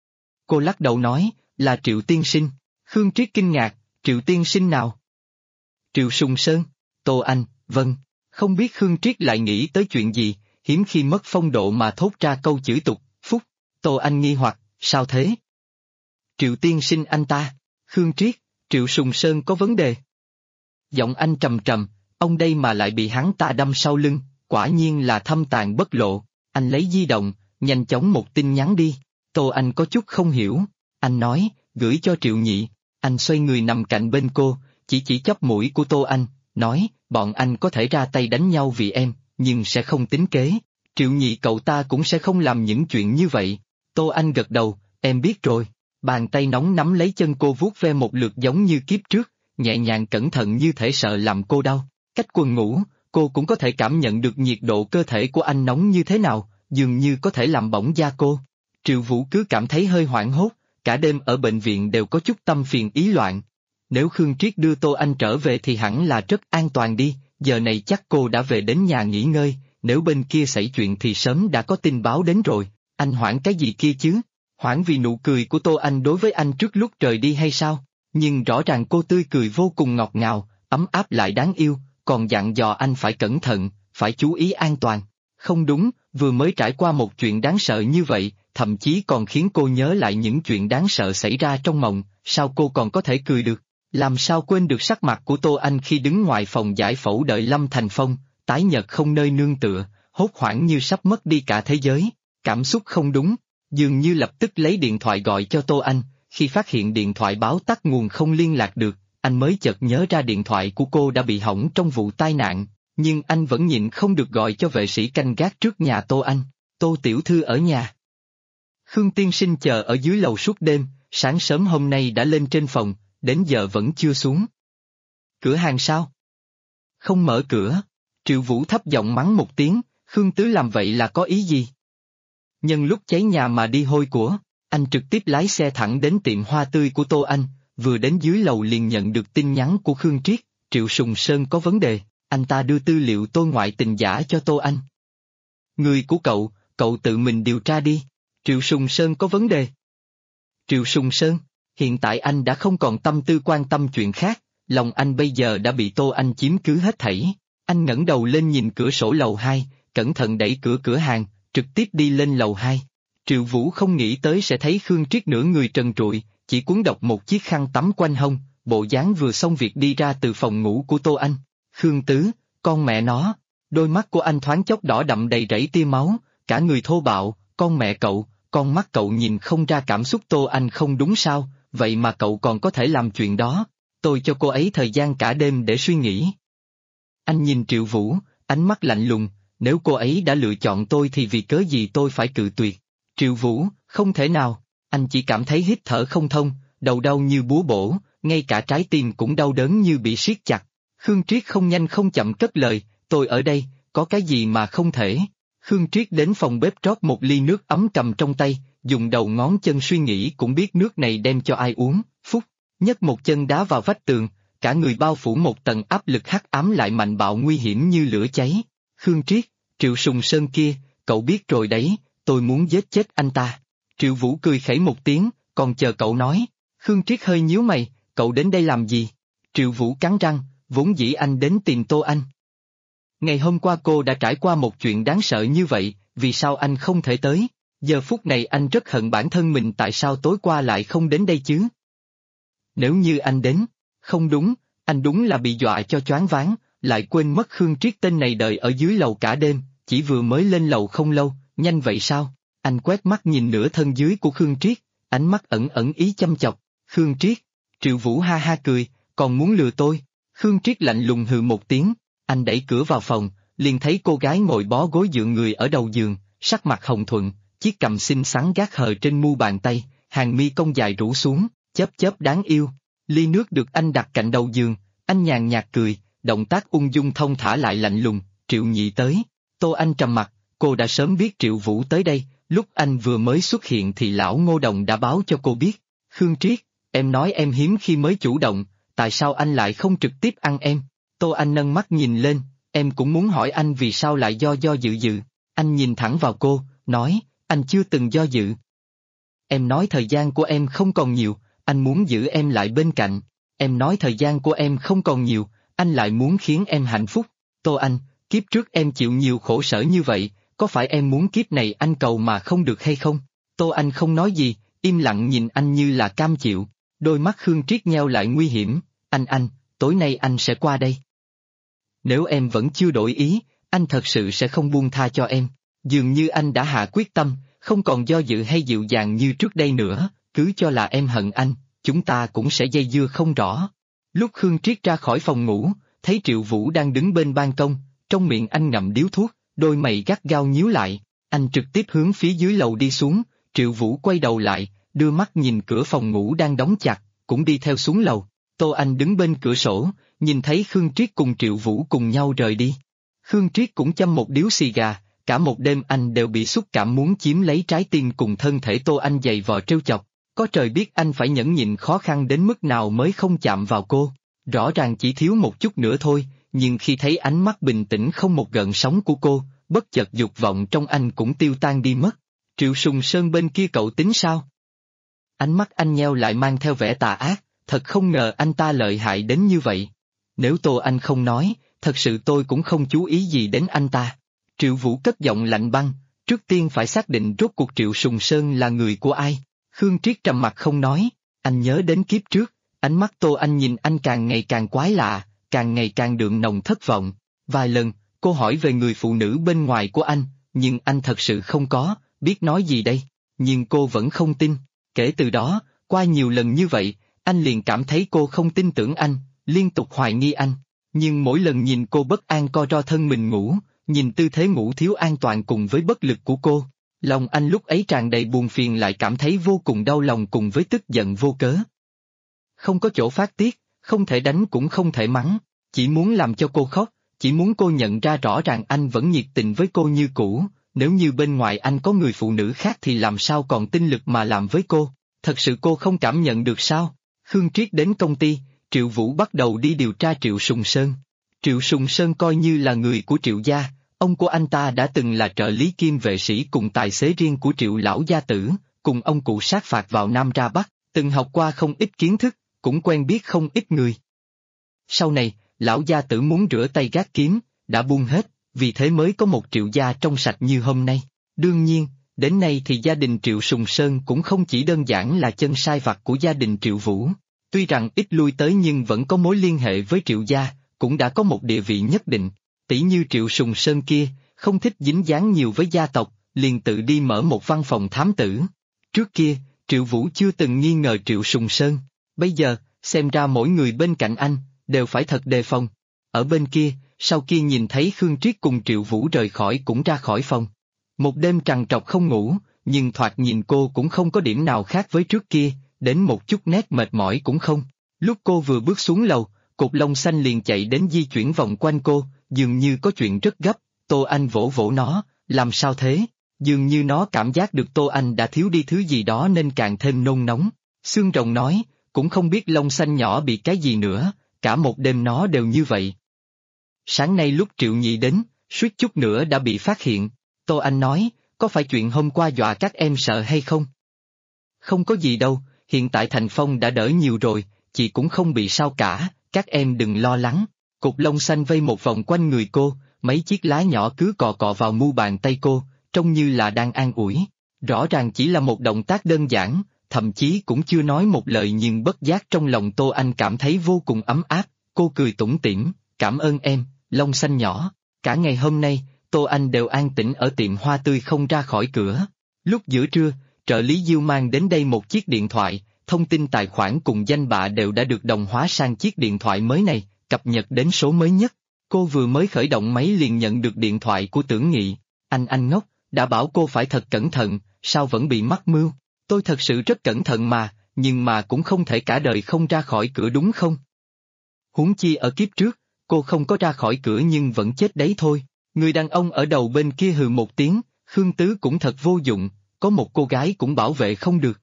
Cô lắc đầu nói, là Triệu tiên sinh. Khương Triết kinh ngạc, Triệu tiên sinh nào? Triệu Sùng Sơn. Tô Anh, vâng. Không biết Khương Triết lại nghĩ tới chuyện gì, hiếm khi mất phong độ mà thốt ra câu chửi tục, phúc. Tô Anh nghi hoặc, sao thế? Triệu tiên sinh anh ta. Khương Triết, Triệu Sùng Sơn có vấn đề. Giọng anh trầm trầm, ông đây mà lại bị hắn ta đâm sau lưng, quả nhiên là thâm tàn bất lộ. Anh lấy di động, nhanh chóng một tin nhắn đi. Tô Anh có chút không hiểu. Anh nói, gửi cho Triệu Nhị. Anh xoay người nằm cạnh bên cô, chỉ chóp mũi của Tô Anh, nói, bọn anh có thể ra tay đánh nhau vì em, nhưng sẽ không tính kế. Triệu Nhị cậu ta cũng sẽ không làm những chuyện như vậy. Tô Anh gật đầu, em biết rồi. Bàn tay nóng nắm lấy chân cô vuốt ve một lượt giống như kiếp trước, nhẹ nhàng cẩn thận như thể sợ làm cô đau. Cách quần ngủ, cô cũng có thể cảm nhận được nhiệt độ cơ thể của anh nóng như thế nào, dường như có thể làm bỏng da cô. Triệu Vũ cứ cảm thấy hơi hoảng hốt, cả đêm ở bệnh viện đều có chút tâm phiền ý loạn. Nếu Khương Triết đưa Tô Anh trở về thì hẳn là rất an toàn đi, giờ này chắc cô đã về đến nhà nghỉ ngơi, nếu bên kia xảy chuyện thì sớm đã có tin báo đến rồi. Anh hoảng cái gì kia chứ? Hoảng vì nụ cười của Tô Anh đối với anh trước lúc rời đi hay sao? Nhưng rõ ràng cô tươi cười vô cùng ngọt ngào, ấm áp lại đáng yêu, còn dặn dò anh phải cẩn thận, phải chú ý an toàn. Không đúng, vừa mới trải qua một chuyện đáng sợ như vậy, thậm chí còn khiến cô nhớ lại những chuyện đáng sợ xảy ra trong mộng, sao cô còn có thể cười được? Làm sao quên được sắc mặt của Tô Anh khi đứng ngoài phòng giải phẫu đợi Lâm Thành Phong, tái nhợt không nơi nương tựa, hốt hoảng như sắp mất đi cả thế giới. Cảm xúc không đúng, dường như lập tức lấy điện thoại gọi cho Tô Anh, khi phát hiện điện thoại báo tắt nguồn không liên lạc được, anh mới chợt nhớ ra điện thoại của cô đã bị hỏng trong vụ tai nạn, nhưng anh vẫn nhịn không được gọi cho vệ sĩ canh gác trước nhà Tô Anh. Tô tiểu thư ở nhà. Khương tiên sinh chờ ở dưới lầu suốt đêm, sáng sớm hôm nay đã lên trên phòng, đến giờ vẫn chưa xuống. Cửa hàng sao? Không mở cửa. Triệu Vũ thấp giọng mắng một tiếng, Khương Tứ làm vậy là có ý gì? Nhân lúc cháy nhà mà đi hôi của, anh trực tiếp lái xe thẳng đến tiệm hoa tươi của Tô Anh, vừa đến dưới lầu liền nhận được tin nhắn của Khương Triết, Triệu Sùng Sơn có vấn đề, anh ta đưa tư liệu tôi ngoại tình giả cho Tô Anh. Người của cậu tự mình điều tra đi, Triệu Sùng Sơn có vấn đề. Triệu Sùng Sơn, hiện tại anh đã không còn tâm tư quan tâm chuyện khác, lòng anh bây giờ đã bị Tô Anh chiếm cứ hết thảy. Anh ngẩng đầu lên nhìn cửa sổ lầu 2, cẩn thận đẩy cửa hàng, trực tiếp đi lên lầu 2. Triệu Vũ không nghĩ tới sẽ thấy Khương Triết nửa người trần trụi, chỉ cuốn độc một chiếc khăn tắm quanh hông, bộ dáng vừa xong việc đi ra từ phòng ngủ của Tô Anh. Khương Tứ, con mẹ nó, đôi mắt của anh thoáng chốc đỏ đậm đầy rẫy tia máu, cả người thô bạo, con mẹ cậu, con mắt cậu nhìn không ra cảm xúc Tô Anh không đúng sao, vậy mà cậu còn có thể làm chuyện đó, tôi cho cô ấy thời gian cả đêm để suy nghĩ. Anh nhìn Triệu Vũ, ánh mắt lạnh lùng, nếu cô ấy đã lựa chọn tôi thì vì cớ gì tôi phải cự tuyệt. Triệu Vũ, không thể nào, anh chỉ cảm thấy hít thở không thông, đầu đau như búa bổ, ngay cả trái tim cũng đau đớn như bị siết chặt. Khương Triết không nhanh không chậm cất lời, tôi ở đây, có cái gì mà không thể. Khương Triết đến phòng bếp rót một ly nước ấm cầm trong tay, dùng đầu ngón chân suy nghĩ cũng biết nước này đem cho ai uống, phúc, nhấc một chân đá vào vách tường, cả người bao phủ một tầng áp lực hắc ám lại mạnh bạo nguy hiểm như lửa cháy. Khương Triết, Triệu Sùng Sơn kia, cậu biết rồi đấy, tôi muốn giết chết anh ta. Triệu Vũ cười khẩy một tiếng, còn chờ cậu nói. Khương Triết hơi nhíu mày, cậu đến đây làm gì? Triệu Vũ cắn răng, vốn dĩ anh đến tìm Tô Anh. Ngày hôm qua cô đã trải qua một chuyện đáng sợ như vậy, vì sao anh không thể tới? Giờ phút này anh rất hận bản thân mình tại sao tối qua lại không đến đây chứ? Nếu như anh đến, không đúng, anh đúng là bị dọa cho choáng váng, lại quên mất Khương Triết tên này đợi ở dưới lầu cả đêm, chỉ vừa mới lên lầu không lâu, nhanh vậy sao? Anh quét mắt nhìn nửa thân dưới của Khương Triết, ánh mắt ẩn ẩn ý chăm chọc. Khương Triết, Triệu Vũ ha ha cười, còn muốn lừa tôi? Khương Triết lạnh lùng hừ một tiếng, anh đẩy cửa vào phòng, liền thấy cô gái ngồi bó gối dựa người ở đầu giường, sắc mặt hồng thuận, chiếc cằm xinh xắn gác hờ trên mu bàn tay, hàng mi cong dài rũ xuống, chớp chớp đáng yêu. Ly nước được anh đặt cạnh đầu giường, anh nhàn nhạt cười, động tác ung dung thông thả lại lạnh lùng. Triệu Nhị tới. Tô Anh trầm mặt, cô đã sớm biết Triệu Vũ tới đây, lúc anh vừa mới xuất hiện thì lão Ngô Đồng đã báo cho cô biết. Khương Triết, em nói em hiếm khi mới chủ động, tại sao anh lại không trực tiếp ăn em? Tô Anh nâng mắt nhìn lên, em cũng muốn hỏi anh vì sao lại do dự. Anh nhìn thẳng vào cô, nói, anh chưa từng do dự. Em nói thời gian của em không còn nhiều, anh muốn giữ em lại bên cạnh. Em nói thời gian của em không còn nhiều, anh lại muốn khiến em hạnh phúc. Tô Anh, kiếp trước em chịu nhiều khổ sở như vậy, có phải em muốn kiếp này anh cầu mà không được hay không? Tô Anh không nói gì, im lặng nhìn anh như là cam chịu. Đôi mắt Khương Triết nheo lại nguy hiểm, anh, tối nay anh sẽ qua đây. Nếu em vẫn chưa đổi ý, anh thật sự sẽ không buông tha cho em. Dường như anh đã hạ quyết tâm, không còn do dự hay dịu dàng như trước đây nữa, cứ cho là em hận anh, chúng ta cũng sẽ dây dưa không rõ. Lúc Khương Triết ra khỏi phòng ngủ, thấy Triệu Vũ đang đứng bên ban công, trong miệng anh ngậm điếu thuốc, đôi mày gắt gao nhíu lại, anh trực tiếp hướng phía dưới lầu đi xuống. Triệu Vũ quay đầu lại, đưa mắt nhìn cửa phòng ngủ đang đóng chặt, cũng đi theo xuống lầu. Tô Anh đứng bên cửa sổ, nhìn thấy Khương Triết cùng Triệu Vũ cùng nhau rời đi. Khương Triết cũng châm một điếu xì gà, cả một đêm anh đều bị xúc cảm muốn chiếm lấy trái tim cùng thân thể Tô Anh giày vò trêu chọc. Có trời biết anh phải nhẫn nhịn khó khăn đến mức nào mới không chạm vào cô. Rõ ràng chỉ thiếu một chút nữa thôi, nhưng khi thấy ánh mắt bình tĩnh không một gợn sóng của cô, bất chợt dục vọng trong anh cũng tiêu tan đi mất. Triệu Sùng Sơn bên kia cậu tính sao? Ánh mắt anh nheo lại mang theo vẻ tà ác, thật không ngờ anh ta lợi hại đến như vậy. Nếu Tô Anh không nói, thật sự tôi cũng không chú ý gì đến anh ta. Triệu Vũ cất giọng lạnh băng, trước tiên phải xác định rốt cuộc Triệu Sùng Sơn là người của ai. Khương Triết trầm mặt không nói, anh nhớ đến kiếp trước, ánh mắt Tô Anh nhìn anh càng ngày càng quái lạ, càng ngày càng đượm nồng thất vọng. Vài lần, cô hỏi về người phụ nữ bên ngoài của anh, nhưng anh thật sự không có, biết nói gì đây, nhưng cô vẫn không tin. Kể từ đó, qua nhiều lần như vậy, anh liền cảm thấy cô không tin tưởng anh, liên tục hoài nghi anh. Nhưng mỗi lần nhìn cô bất an co ro thân mình ngủ, nhìn tư thế ngủ thiếu an toàn cùng với bất lực của cô, lòng anh lúc ấy tràn đầy buồn phiền lại cảm thấy vô cùng đau lòng cùng với tức giận vô cớ. Không có chỗ phát tiết, không thể đánh cũng không thể mắng, chỉ muốn làm cho cô khóc, chỉ muốn cô nhận ra rõ ràng anh vẫn nhiệt tình với cô như cũ, nếu như bên ngoài anh có người phụ nữ khác thì làm sao còn tinh lực mà làm với cô, thật sự cô không cảm nhận được sao? Khương Triết đến công ty, Triệu Vũ bắt đầu đi điều tra Triệu Sùng Sơn. Triệu Sùng Sơn coi như là người của Triệu gia, ông của anh ta đã từng là trợ lý kiêm vệ sĩ cùng tài xế riêng của Triệu lão gia tử, cùng ông cụ sát phạt vào Nam ra Bắc, từng học qua không ít kiến thức, cũng quen biết không ít người. Sau này, lão gia tử muốn rửa tay gác kiếm, đã buông hết, vì thế mới có một Triệu gia trong sạch như hôm nay. Đương nhiên, đến nay thì gia đình Triệu Sùng Sơn cũng không chỉ đơn giản là chân sai vặt của gia đình Triệu Vũ. Tuy rằng ít lui tới nhưng vẫn có mối liên hệ với Triệu gia, cũng đã có một địa vị nhất định. Tỷ như Triệu Sùng Sơn kia, không thích dính dáng nhiều với gia tộc, liền tự đi mở một văn phòng thám tử. Trước kia, Triệu Vũ chưa từng nghi ngờ Triệu Sùng Sơn. Bây giờ, xem ra mỗi người bên cạnh anh, đều phải thật đề phòng. Ở bên kia, sau khi nhìn thấy Khương Triết cùng Triệu Vũ rời khỏi cũng ra khỏi phòng. Một đêm trằn trọc không ngủ, nhưng thoạt nhìn cô cũng không có điểm nào khác với trước kia, đến một chút nét mệt mỏi cũng không. Lúc cô vừa bước xuống lầu, cục lông xanh liền chạy đến di chuyển vòng quanh cô, dường như có chuyện rất gấp. Tô Anh vỗ vỗ nó, làm sao thế? Dường như nó cảm giác được Tô Anh đã thiếu đi thứ gì đó nên càng thêm nôn nóng. Xương rồng nói, cũng không biết lông xanh nhỏ bị cái gì nữa, cả một đêm nó đều như vậy. Sáng nay lúc Triệu Nhị đến, suýt chút nữa đã bị phát hiện. Tô Anh nói, có phải chuyện hôm qua dọa các em sợ hay không? Không có gì đâu, hiện tại Thành Phong đã đỡ nhiều rồi, chị cũng không bị sao cả, các em đừng lo lắng. Cục lông xanh vây một vòng quanh người cô, mấy chiếc lá nhỏ cứ cọ cọ vào mu bàn tay cô, trông như là đang an ủi. Rõ ràng chỉ là một động tác đơn giản, thậm chí cũng chưa nói một lời nhưng bất giác trong lòng Tô Anh cảm thấy vô cùng ấm áp, cô cười tủm tỉm, cảm ơn em, lông xanh nhỏ. Cả ngày hôm nay, Tô Anh đều an tĩnh ở tiệm hoa tươi không ra khỏi cửa. Lúc giữa trưa, trợ lý Diêu mang đến đây một chiếc điện thoại, thông tin tài khoản cùng danh bạ đều đã được đồng hóa sang chiếc điện thoại mới này, cập nhật đến số mới nhất. Cô vừa mới khởi động máy liền nhận được điện thoại của Tưởng Nghị. Anh ngốc, đã bảo cô phải thật cẩn thận, sao vẫn bị mắc mưu? Tôi thật sự rất cẩn thận mà, nhưng mà cũng không thể cả đời không ra khỏi cửa đúng không? Huống chi ở kiếp trước, cô không có ra khỏi cửa nhưng vẫn chết đấy thôi. Người đàn ông ở đầu bên kia hừ một tiếng, Khương Tứ cũng thật vô dụng, có một cô gái cũng bảo vệ không được.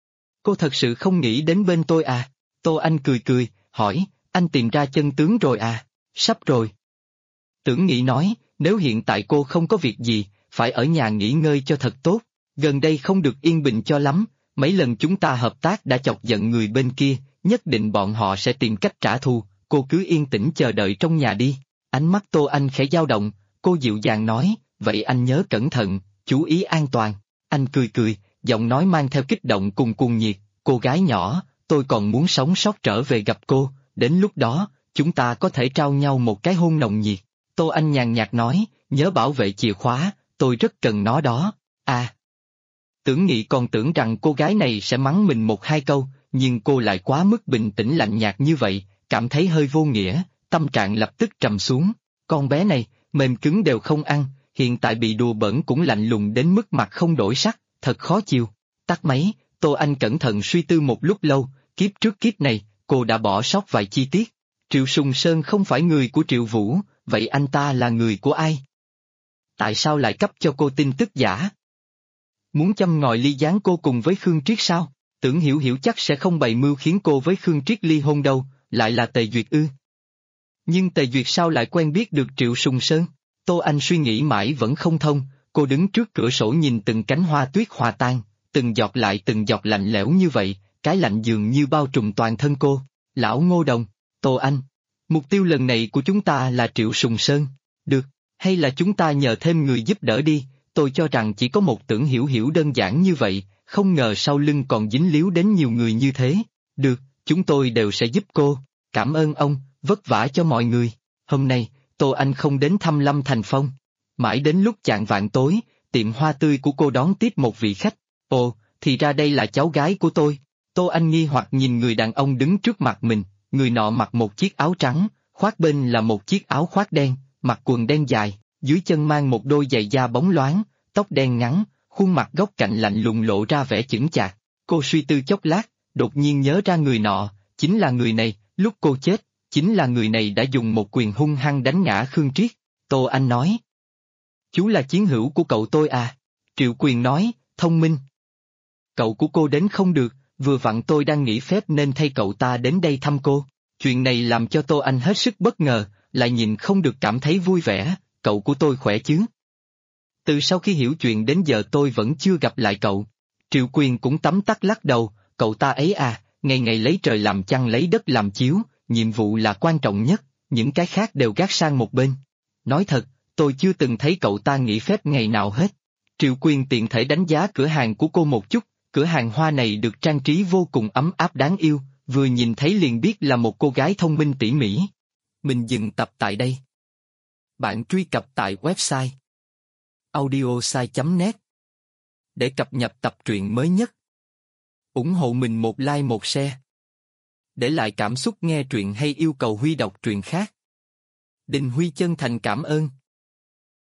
Cô thật sự không nghĩ đến bên tôi à? Tô Anh cười cười, hỏi, anh tìm ra chân tướng rồi à? Sắp rồi. Tưởng Nghị nói, nếu hiện tại cô không có việc gì, phải ở nhà nghỉ ngơi cho thật tốt. Gần đây không được yên bình cho lắm, mấy lần chúng ta hợp tác đã chọc giận người bên kia, nhất định bọn họ sẽ tìm cách trả thù, cô cứ yên tĩnh chờ đợi trong nhà đi. Ánh mắt Tô Anh khẽ dao động, cô dịu dàng nói, vậy anh nhớ cẩn thận, chú ý an toàn. Anh cười cười, giọng nói mang theo kích động cùng cuồng nhiệt, cô gái nhỏ, tôi còn muốn sống sót trở về gặp cô, đến lúc đó, chúng ta có thể trao nhau một cái hôn nồng nhiệt. Tô Anh nhàn nhạt nói, nhớ bảo vệ chìa khóa, tôi rất cần nó đó. À. Tưởng Nghị còn tưởng rằng cô gái này sẽ mắng mình một hai câu, nhưng cô lại quá mức bình tĩnh lạnh nhạt như vậy, cảm thấy hơi vô nghĩa, tâm trạng lập tức trầm xuống. Con bé này, mềm cứng đều không ăn, hiện tại bị đùa bỡn cũng lạnh lùng đến mức mặt không đổi sắc, thật khó chịu. Tắt máy, Tô Anh cẩn thận suy tư một lúc lâu, kiếp trước kiếp này, cô đã bỏ sót vài chi tiết. Triệu Sùng Sơn không phải người của Triệu Vũ, vậy anh ta là người của ai? Tại sao lại cấp cho cô tin tức giả? Muốn châm ngòi ly gián cô cùng với Khương Triết sao? Tưởng Hiểu Hiểu chắc sẽ không bày mưu khiến cô với Khương Triết ly hôn đâu, lại là Tề Duyệt ư? Nhưng Tề Duyệt sao lại quen biết được Triệu Sùng Sơn? Tô Anh suy nghĩ mãi vẫn không thông, cô đứng trước cửa sổ nhìn từng cánh hoa tuyết hòa tan, từng giọt lại từng giọt lạnh lẽo như vậy, cái lạnh dường như bao trùm toàn thân cô. Lão Ngô Đồng, Tô Anh, mục tiêu lần này của chúng ta là Triệu Sùng Sơn, được, hay là chúng ta nhờ thêm người giúp đỡ đi, tôi cho rằng chỉ có một Tưởng Hiểu Hiểu đơn giản như vậy, không ngờ sau lưng còn dính líu đến nhiều người như thế. Được, chúng tôi đều sẽ giúp cô, cảm ơn ông, vất vả cho mọi người. Hôm nay, Tô Anh không đến thăm Lâm Thành Phong. Mãi đến lúc chạng vạng tối, tiệm hoa tươi của cô đón tiếp một vị khách. Ồ, thì ra đây là cháu gái của tôi. Tô Anh nghi hoặc nhìn người đàn ông đứng trước mặt mình, người nọ mặc một chiếc áo trắng, khoác bên là một chiếc áo khoác đen, mặc quần đen dài, dưới chân mang một đôi giày da bóng loáng, tóc đen ngắn, khuôn mặt góc cạnh lạnh lùng lộ ra vẻ chững chạc. Cô suy tư chốc lát, đột nhiên nhớ ra người nọ, chính là người này, lúc cô chết, chính là người này đã dùng một quyền hung hăng đánh ngã Khương Triết. Tô Anh nói. Chú là chiến hữu của cậu tôi à? Triệu Quyền nói, thông minh. Cậu của cô đến không được, vừa vặn tôi đang nghỉ phép nên thay cậu ta đến đây thăm cô. Chuyện này làm cho Tô Anh hết sức bất ngờ, lại nhìn không được cảm thấy vui vẻ, cậu của tôi khỏe chứ? Từ sau khi hiểu chuyện đến giờ tôi vẫn chưa gặp lại cậu. Triệu Quyền cũng tấm tắc lắc đầu, cậu ta ấy à, ngày ngày lấy trời làm chăn lấy đất làm chiếu, nhiệm vụ là quan trọng nhất, những cái khác đều gác sang một bên. Nói thật, tôi chưa từng thấy cậu ta nghỉ phép ngày nào hết. Triệu Quyền tiện thể đánh giá cửa hàng của cô một chút, cửa hàng hoa này được trang trí vô cùng ấm áp đáng yêu, vừa nhìn thấy liền biết là một cô gái thông minh tỉ mỉ. Mình dừng tập tại đây. Bạn truy cập tại website audiosai.net để cập nhật tập truyện mới nhất. Ủng hộ mình một like một share. Để lại cảm xúc nghe truyện hay yêu cầu Huy đọc truyện khác. Đình Huy chân thành cảm ơn.